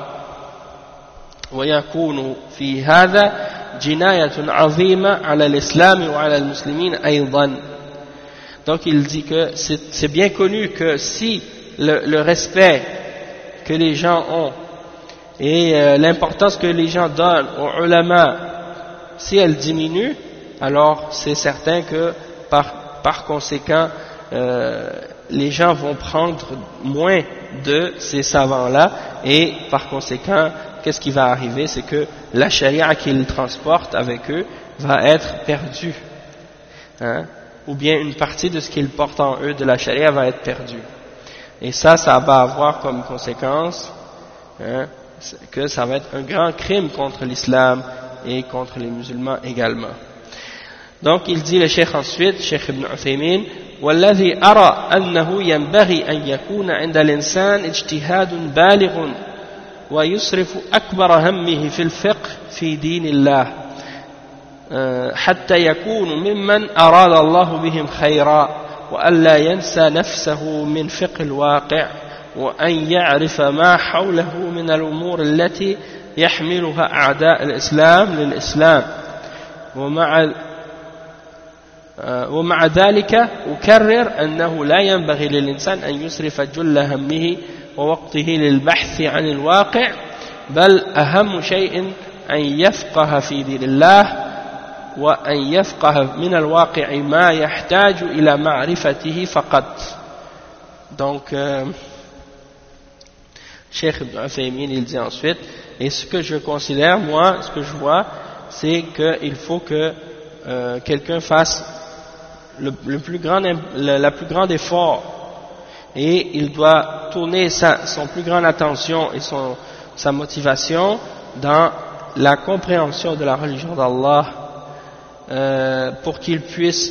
ويكون في هذا جناية عظيمة على الإسلام وعلى المسلمين أيضا. Donc il dit que c'est bien connu que si le respect que les gens ont et l'importance que les gens donnent aux ulama, si elle diminue, alors c'est certain que par conséquent les gens vont prendre moins de ces savants-là et par conséquent qu'est-ce qui va arriver, c'est que la charia qu'ils transportent avec eux va être perdue, ou bien une partie de ce qu'ils portent en eux de la charia va être perdue. Et ça va avoir comme conséquence que ça va être un grand crime contre l'islam et contre les musulmans également. Donc il dit le cheikh ensuite, cheikh Ibn Uthaymin, والذي أرى أنه ينبغي أن يكون عند الإنسان اجتهاد بالغ ويصرف أكبر همه في الفقه في دين الله حتى يكون ممن أراد الله بهم خيرا وألا ينسى نفسه من فقه الواقع وأن يعرف ما حوله من الأمور التي يحملها أعداء الإسلام للإسلام ومع ذلك أكرر أنه لا ينبغي للإنسان أن يصرف جل همه ووقته للبحث عن الواقع بل أهم شيء أن يفقه في دين الله وأن يفقه من الواقع ما يحتاج إلى معرفته فقط. Donc Cheikh Ibn Uthaymin il dit ensuite, et ce que je considère, moi, ce que je vois, c'est qu'il faut que quelqu'un fasse la plus grande effort et il doit tourner son plus grande attention et sa motivation dans la compréhension de la religion d'Allah pour qu'il puisse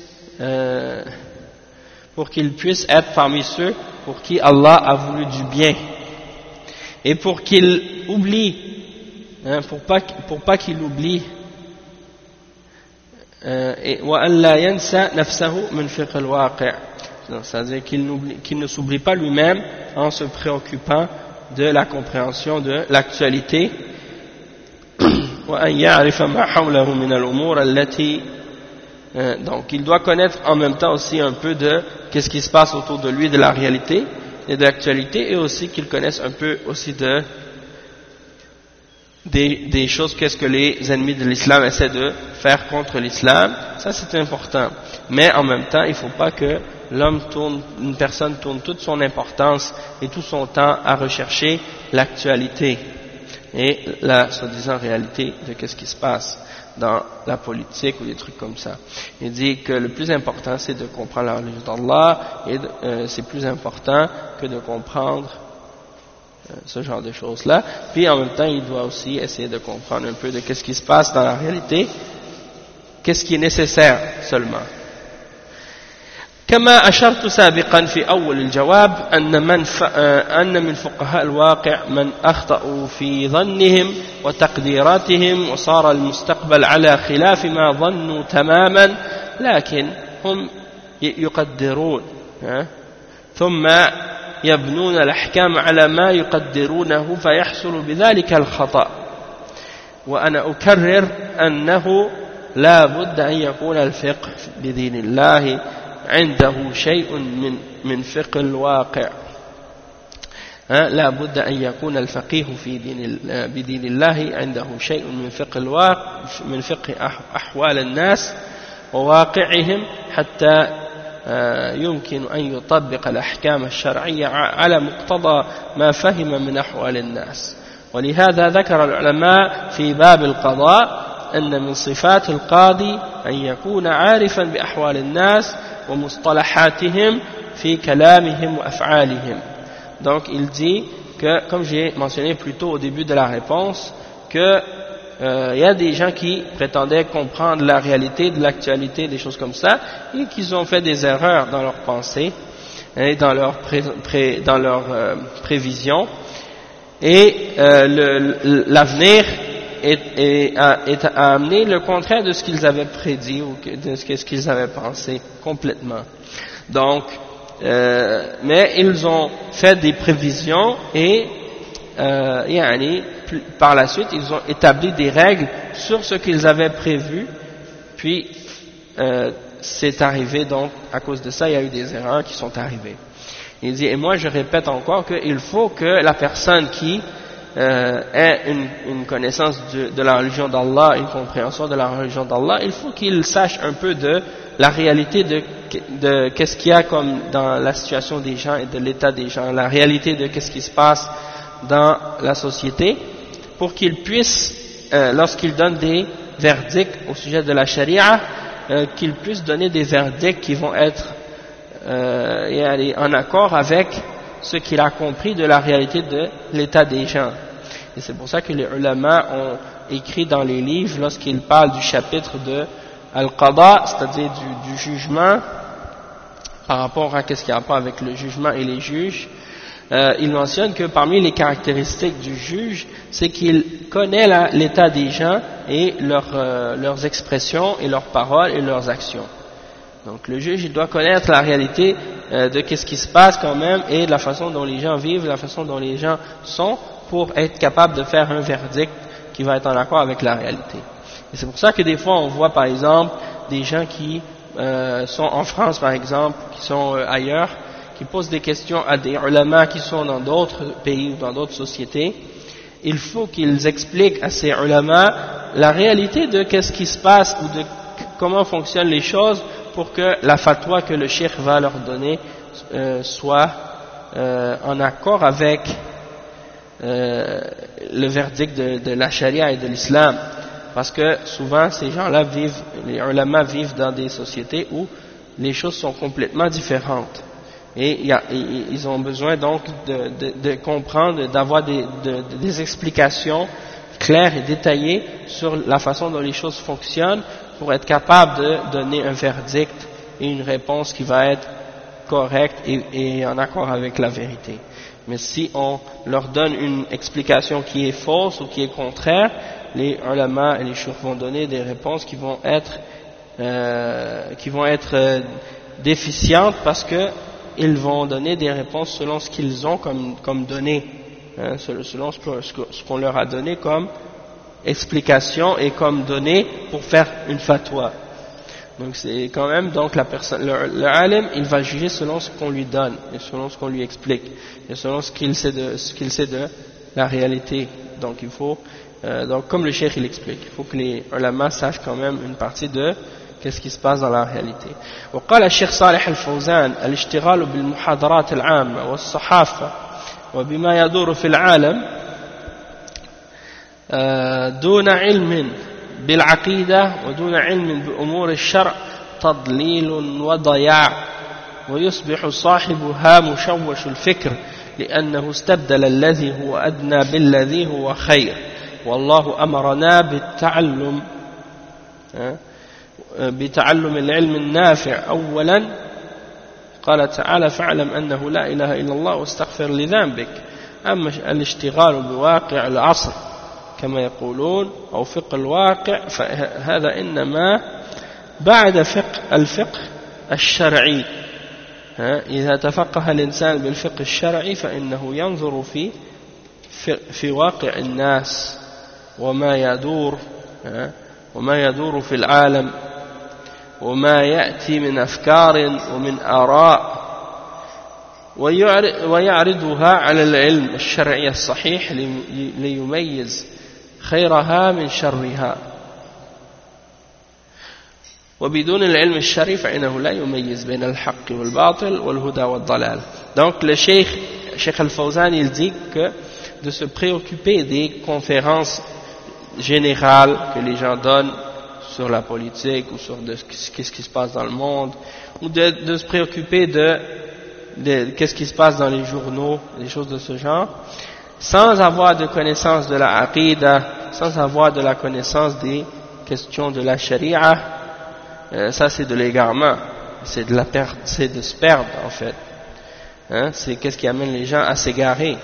être parmi ceux pour qui Allah a voulu du bien et pour qu'il oublie pour pas qu'il oublie c'est-à-dire qu'il ne s'oublie pas lui-même en se préoccupant de la compréhension de l'actualité. Donc il doit connaître en même temps aussi un peu de qu'est-ce qui se passe autour de lui, de la réalité et de l'actualité, et aussi qu'il connaisse un peu aussi des choses, qu'est-ce que les ennemis de l'islam essaient de faire contre l'islam, ça c'est important. Mais en même temps, il ne faut pas que une personne tourne toute son importance et tout son temps à rechercher l'actualité et la soi-disant réalité de qu'est-ce qui se passe dans la politique ou des trucs comme ça. Il dit que le plus important c'est de comprendre la religion d'Allah et c'est plus important que de comprendre ce genre de choses-là. Puis en même temps, il doit aussi essayer de comprendre un peu de qu'est-ce qui se passe dans la réalité, qu'est-ce qui est nécessaire seulement. كما أشرت سابقا في أول الجواب أن من فقهاء الواقع من أخطأوا في ظنهم وتقديراتهم وصار المستقبل على خلاف ما ظنوا تماما لكن هم يقدرون ثم يبنون الأحكام على ما يقدرونه فيحصل بذلك الخطأ وأنا أكرر أنه لا بد أن يكون الفقه بدين الله عنده شيء من فقه الواقع لا بد أن يكون الفقيه بدين الله عنده شيء من فقه الواقع من فقه أحوال الناس وواقعهم حتى يمكن أن يطبق الأحكام الشرعية على مقتضى ما فهم من أحوال الناس ولهذا ذكر العلماء في باب القضاء أن من صفات القاضي أن يكون عارفا بأحوال الناس ومصطلحاتهم في كلامهم وأفعالهم. Donc il dit que, comme j'ai mentionné plus tôt au début de la réponse, que y a des gens qui prétendaient comprendre la réalité de l'actualité, des choses comme ça, et qui ont fait des erreurs dans leurs pensées et dans leurs prévisions. Et l'avenir a amené le contraire de ce qu'ils avaient prédit ou de ce qu'ils avaient pensé complètement. Donc, mais ils ont fait des prévisions et par la suite ils ont établi des règles sur ce qu'ils avaient prévu, puis c'est arrivé, donc à cause de ça il y a eu des erreurs qui sont arrivées. Il dit, et moi je répète encore qu'il faut que la personne qui ait une connaissance de la religion d'Allah, une compréhension de la religion d'Allah, il faut qu'il sache un peu de la réalité de qu'est-ce qu'il y a comme dans la situation des gens et de l'état des gens, la réalité de qu'est-ce qui se passe dans la société, pour qu'il puisse, lorsqu'il donne des verdicts au sujet de la charia, qu'il puisse donner des verdicts qui vont être en accord avec ce qu'il a compris de la réalité de l'état des gens. Et c'est pour ça que les ulama ont écrit dans les livres, lorsqu'ils parlent du chapitre de Al-Qada, c'est-à-dire du jugement, par rapport à qu'est-ce qu'il y a à rapport avec le jugement et les juges, ils mentionnent que parmi les caractéristiques du juge, c'est qu'il connaît l'état des gens et leurs expressions et leurs paroles et leurs actions. Donc le juge, il doit connaître la réalité de qu'est-ce qui se passe quand même et de la façon dont les gens vivent, la façon dont les gens sont, pour être capable de faire un verdict qui va être en accord avec la réalité. Et c'est pour ça que des fois on voit par exemple des gens qui sont en France par exemple, qui sont ailleurs, qui posent des questions à des ulama qui sont dans d'autres pays ou dans d'autres sociétés. Il faut qu'ils expliquent à ces ulama la réalité de qu'est-ce qui se passe ou de comment fonctionnent les choses, pour que la fatwa que le cheikh va leur donner soit en accord avec le verdict de la charia et de l'islam. Parce que souvent ces gens-là vivent, les ulama vivent dans des sociétés où les choses sont complètement différentes. Et ils ont besoin donc de comprendre, d'avoir des explications claires et détaillées sur la façon dont les choses fonctionnent, pour être capable de donner un verdict et une réponse qui va être correcte et en accord avec la vérité. Mais si on leur donne une explication qui est fausse ou qui est contraire, les ulama et les choukhs vont donner des réponses qui vont être déficientes, parce que ils vont donner des réponses selon ce qu'ils ont comme données, selon ce qu'on leur a donné comme explication et comme données pour faire une fatwa. Donc c'est quand même, donc la personne, le alim, il va juger selon ce qu'on lui donne et selon ce qu'on lui explique et selon ce qu'il sait de la réalité. Donc il faut Donc comme le cheikh il explique, il faut que les ulama sachent quand même une partie de qu'est-ce qui se passe dans la réalité. وقال الشيخ صالح الفوزان الاشتغال بالمحاضرات العامة والصحافة وبما يدور في العالم دون علم بالعقيدة ودون علم بأمور الشرع تضليل وضياع ويصبح صاحبها مشوش الفكر لأنه استبدل الذي هو أدنى بالذي هو خير والله أمرنا بتعلم العلم النافع أولا قال تعالى فاعلم أنه لا إله إلا الله واستغفر لذنبك أما الاشتغال بواقع العصر كما يقولون أو فقه الواقع فهذا إنما بعد الفقه الشرعي إذا تفقه الإنسان بالفقه الشرعي فإنه ينظر في واقع الناس وما يدور في العالم وما يأتي من أفكار ومن آراء ويعرضها على العلم الشرعي الصحيح ليميز خيرها من شرها وبدون العلم الشرعي فإنه لا يميز بين الحق والباطل والهدى والضلال. Donc le Cheikh Al-Fawzan il dit que de se préoccuper des conférences générales que les gens donnent sur la politique ou sur qu'est-ce qui se passe dans le monde, ou de se préoccuper de qu'est-ce qui se passe dans les journaux, des choses de ce genre, sans avoir de connaissance de la aqidah, sans avoir de la connaissance des questions de la sharia, ça c'est de l'égarement, c'est de se perdre en fait. C'est qu'est-ce qui amène les gens à s'égarer.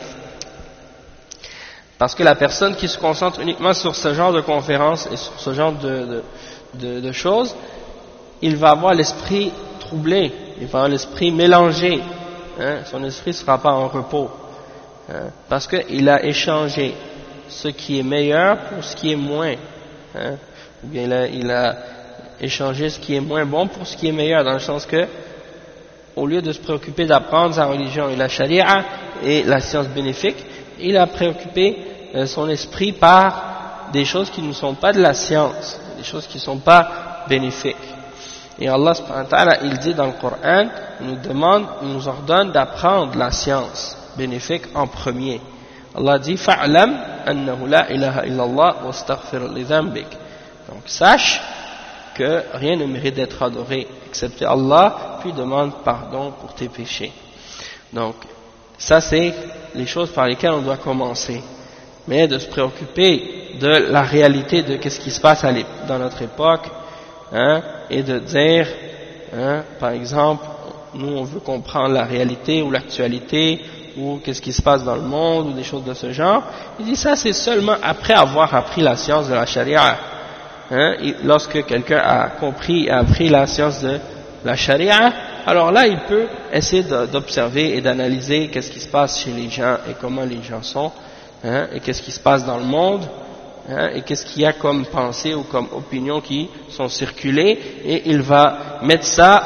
Parce que la personne qui se concentre uniquement sur ce genre de conférences et sur ce genre de choses, il va avoir l'esprit troublé, il va avoir l'esprit mélangé, son esprit ne sera pas en repos, parce qu'il a échangé ce qui est meilleur pour ce qui est moins, ou bien il a échangé ce qui est moins bon pour ce qui est meilleur, dans le sens que au lieu de se préoccuper d'apprendre sa religion et la charia et la science bénéfique, il a préoccupé son esprit par des choses qui ne sont pas de la science, des choses qui ne sont pas bénéfiques. Et Allah subhanahu wa ta'ala, il dit dans le Coran, il nous ordonne d'apprendre la science bénéfique en premier. Allah dit fa'lam annahu la ilaha illallah wastaghfir li dhanbik. Donc sache que rien ne mérite d'être adoré excepté Allah, puis demande pardon pour tes péchés. Donc ça c'est les choses par lesquelles on doit commencer. Mais de se préoccuper de la réalité de qu'est-ce qui se passe dans notre époque, et de dire, par exemple, nous on veut comprendre la réalité ou l'actualité, ou qu'est-ce qui se passe dans le monde, ou des choses de ce genre. Il dit ça c'est seulement après avoir appris la science de la charia. Lorsque quelqu'un a compris et a appris la science de la charia, alors là il peut essayer d'observer et d'analyser qu'est-ce qui se passe chez les gens et comment les gens sont, et qu'est-ce qui se passe dans le monde, et qu'est-ce qu'il y a comme pensée ou comme opinion qui sont circulées, et il va mettre ça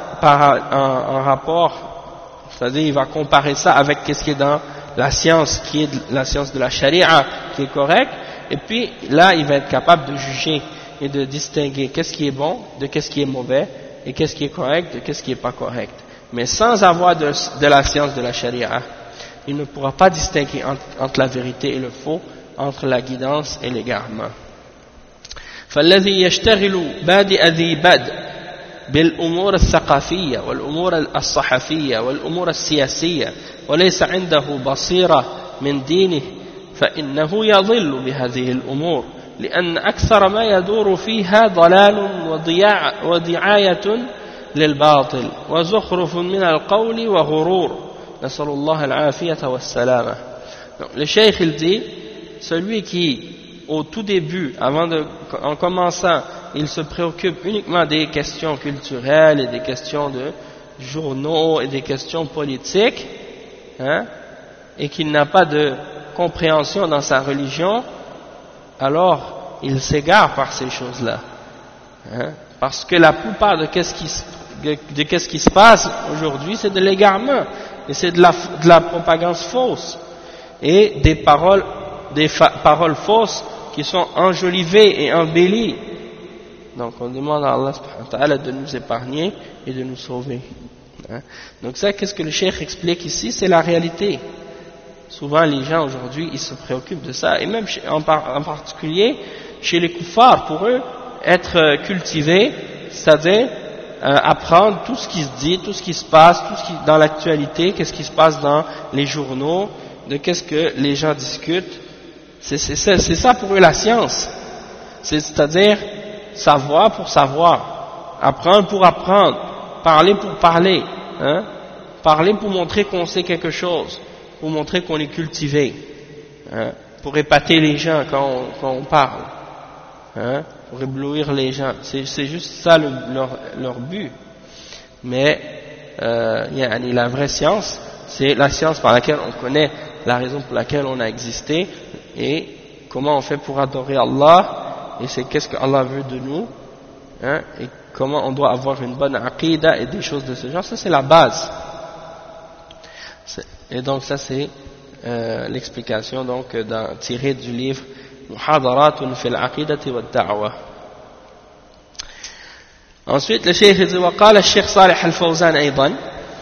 en rapport, c'est-à-dire il va comparer ça avec qu'est-ce qui est dans la science, qui est la science de la charia, qui est correcte, et puis là il va être capable de juger et de distinguer qu'est-ce qui est bon de qu'est-ce qui est mauvais, et qu'est-ce qui est correct de qu'est-ce qui n'est pas correct. Mais sans avoir de la science de la charia, il ne pourra pas distinguer entre la vérité et le faux, entre la guidance et l'égarement. فالذي يشتغل بادئ ذي بدء بالأمور الثقافية والأمور الصحفية والأمور السياسية وليس عنده بصيرة من دينه فإنه يضل بهذه الأمور لأن أكثر ما يدور فيها ضلال ودعاية للباطل وزخرف من القول وغرور نسأل الله العافية والسلامة. Le cheikh il dit, celui qui au tout début, en commençant, il se préoccupe uniquement des questions culturelles et des questions de journaux et des questions politiques, et qu'il n'a pas de compréhension dans sa religion, alors il s'égare par ces choses-là, parce que la plupart de qu'est-ce qui se passe aujourd'hui, c'est de l'égarement, et c'est de la propagande fausse, et des paroles fausses qui sont enjolivés et embellis. Donc on demande à Allah subhanahu wa ta'ala de nous épargner et de nous sauver. Hein? Donc ça, qu'est-ce que le cheikh explique ici? C'est la réalité. Souvent les gens aujourd'hui, ils se préoccupent de ça, et même en particulier chez les kuffars, pour eux, être cultivé, c'est-à-dire apprendre tout ce qui se dit, tout ce qui se passe, tout ce qui dans l'actualité, qu'est-ce qui se passe dans les journaux, de qu'est-ce que les gens discutent. C'est ça pour eux la science. C'est-à-dire savoir pour savoir, apprendre pour apprendre, parler pour parler, hein? Parler pour montrer qu'on sait quelque chose, pour montrer qu'on est cultivé, hein? Pour épater les gens quand on parle, hein? Pour éblouir les gens. C'est juste ça leur but. Mais la vraie science, c'est la science par laquelle on connaît la raison pour laquelle on a existé et comment on fait pour adorer Allah, et c'est qu'est-ce que Allah veut de nous, hein, et comment on doit avoir une bonne aqidah et des choses de ce genre. Ça c'est la base. Et donc ça c'est l'explication donc tirée du livre Muhadaratun fil aqidati wa da'wa. Ensuite le cheikh dit وقال الشيخ صالح الفوزان أيضا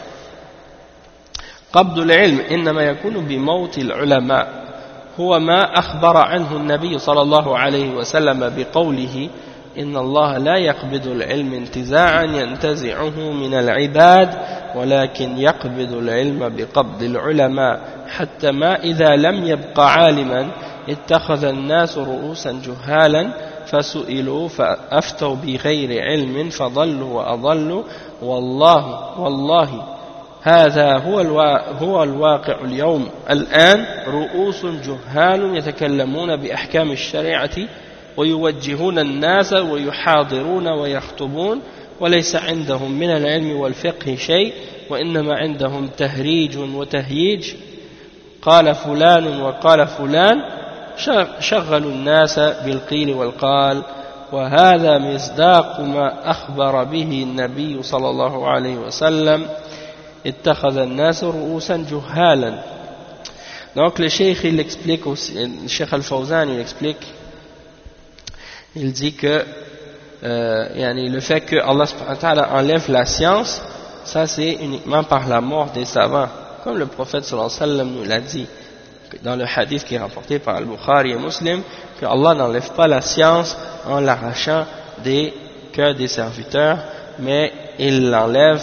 قبض العلم إنما يكون بموت العلماء هو ما أخبر عنه النبي صلى الله عليه وسلم بقوله إن الله لا يقبض العلم انتزاعا ينتزعه من العباد ولكن يقبض العلم بقبض العلماء حتى ما إذا لم يبق عالما اتخذ الناس رؤوسا جهالا فسئلوا فأفتوا بغير علم فضلوا وأضلوا والله هذا هو الواقع اليوم الآن رؤوس جهال يتكلمون بأحكام الشريعة ويوجهون الناس ويحاضرون ويخطبون وليس عندهم من العلم والفقه شيء وإنما عندهم تهريج وتهييج قال فلان وقال فلان شغلوا الناس بالقيل والقال وهذا مصداق ما أخبر به النبي صلى الله عليه وسلم اتخذ الناس رؤوسا جهالا. Donc le cheikh il explique aussi, le cheikh Al-Fawzan il explique, il dit que le fait que Allah subhanahu wa ta'ala enlève la science, ça c'est uniquement par la mort des savants, comme le prophète sallallahu alayhi wa sallam nous l'a dit dans le hadith qui est rapporté par Al-Bukhari et Muslim, que Allah n'enlève pas la science en l'arrachant des cœurs des serviteurs, mais il l'enlève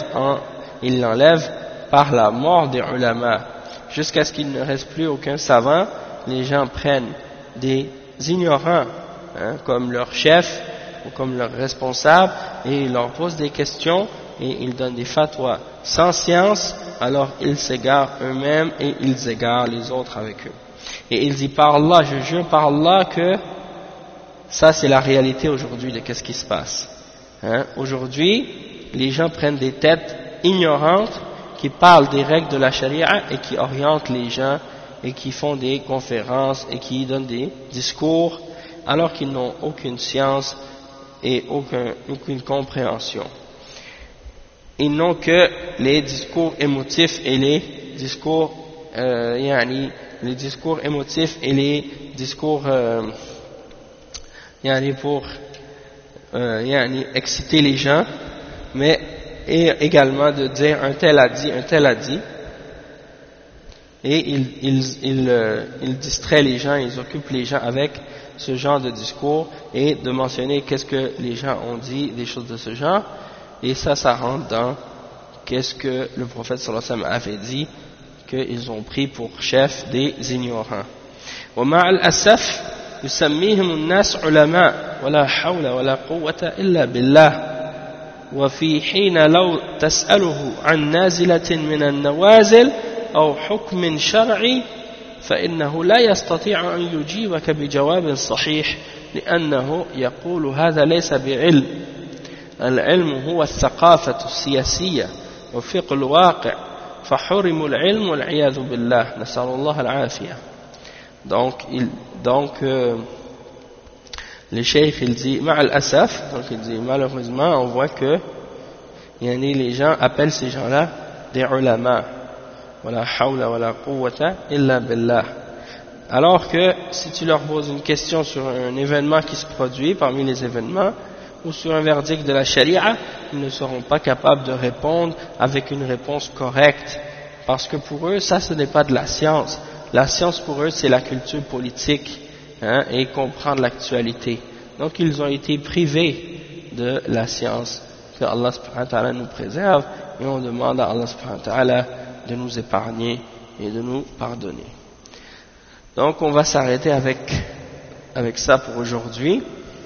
par la mort des ulama, jusqu'à ce qu'il ne reste plus aucun savant. Les gens prennent des ignorants, hein, comme leur chef ou comme leur responsable, et ils leur posent des questions et ils donnent des fatwas sans science, alors ils s'égarent eux-mêmes et ils égarent les autres avec eux. Et il dit par Allah, je jure par Allah que ça c'est la réalité aujourd'hui de qu'est-ce qui se passe. Hein? Aujourd'hui, les gens prennent des têtes ignorantes qui parlent des règles de la charia et qui orientent les gens et qui font des conférences et qui donnent des discours alors qu'ils n'ont aucune science et aucune compréhension. Ils n'ont que les discours émotifs et les discours émotifs et les discours pour exciter les gens, mais et également de dire un tel a dit, et ils distraient les gens, ils occupent les gens avec ce genre de discours et de mentionner qu'est-ce que les gens ont dit, des choses de ce genre, et ça rentre dans qu'est-ce que le prophète sallallahu alayhi wa sallam avait dit, qu'ils ont pris pour chef des ignorants. ومع الأسف يسميهم الناس علماء ولا حول ولا قوة إلا بالله وفي حين لو تسأله عن نازلة من النوازل أو حكم شرعي فإنه لا يستطيع أن يجيبك بجواب صحيح لأنه يقول هذا ليس بعلم العلم هو الثقافة السياسية وفقه الواقع فحرم العلم والعياذ بالله نسأل الله العافية. Donc le cheikh il dit ma'al asaf, donc il dit malheureusement on voit que les gens appellent ces gens-là des ulama, wala hawla wala quwwata illa billah, Alors que si tu leur poses une question sur un événement qui se produit parmi les événements, ou sur un verdict de la charia, ils ne seront pas capables de répondre avec une réponse correcte. Parce que pour eux, ça ce n'est pas de la science. La science pour eux, c'est la culture politique, et comprendre l'actualité. Donc ils ont été privés de la science. Que Allah subhanahu wa ta'ala nous préserve, et on demande à Allah subhanahu wa ta'ala de nous épargner et de nous pardonner. Donc on va s'arrêter avec ça pour aujourd'hui.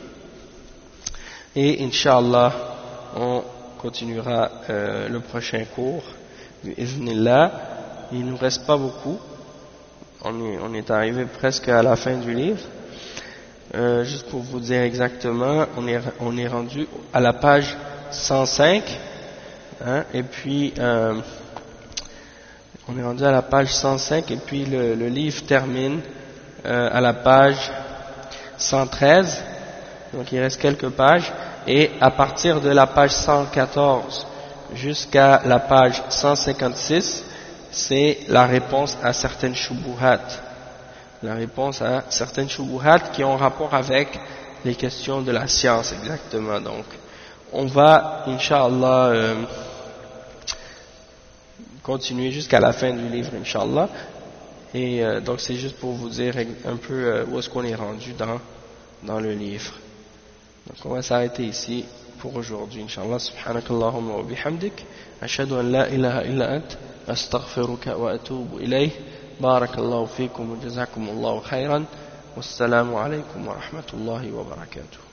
Et Inch'Allah, on continuera le prochain cours. Bi'idhnillah. Il ne nous reste pas beaucoup. On est arrivé presque à la fin du livre. Juste pour vous dire exactement, on est rendu à la page 105. Et puis, on est rendu à la page 105 et puis le livre termine à la page 113. Donc il reste quelques pages, et à partir de la page 114 jusqu'à la page 156, c'est la réponse à certaines shubuhat. La réponse à certaines shubuhat qui ont rapport avec les questions de la science exactement. Donc on va, Inch'Allah, continuer jusqu'à la fin du livre, Inch'Allah. Et donc c'est juste pour vous dire un peu où est-ce qu'on est rendu dans le livre. Donc on va s'arrêter ici pour aujourd'hui, Inch'Allah. Subhanakallahumma wa bihamdik, ashhadu an la ilaha illa ant, astaghfiruka wa atubu ilayh. Barakallahu fikum wa jazakumullahu khairan. Wassalamu alaykum wa rahmatullahi wa barakatuh.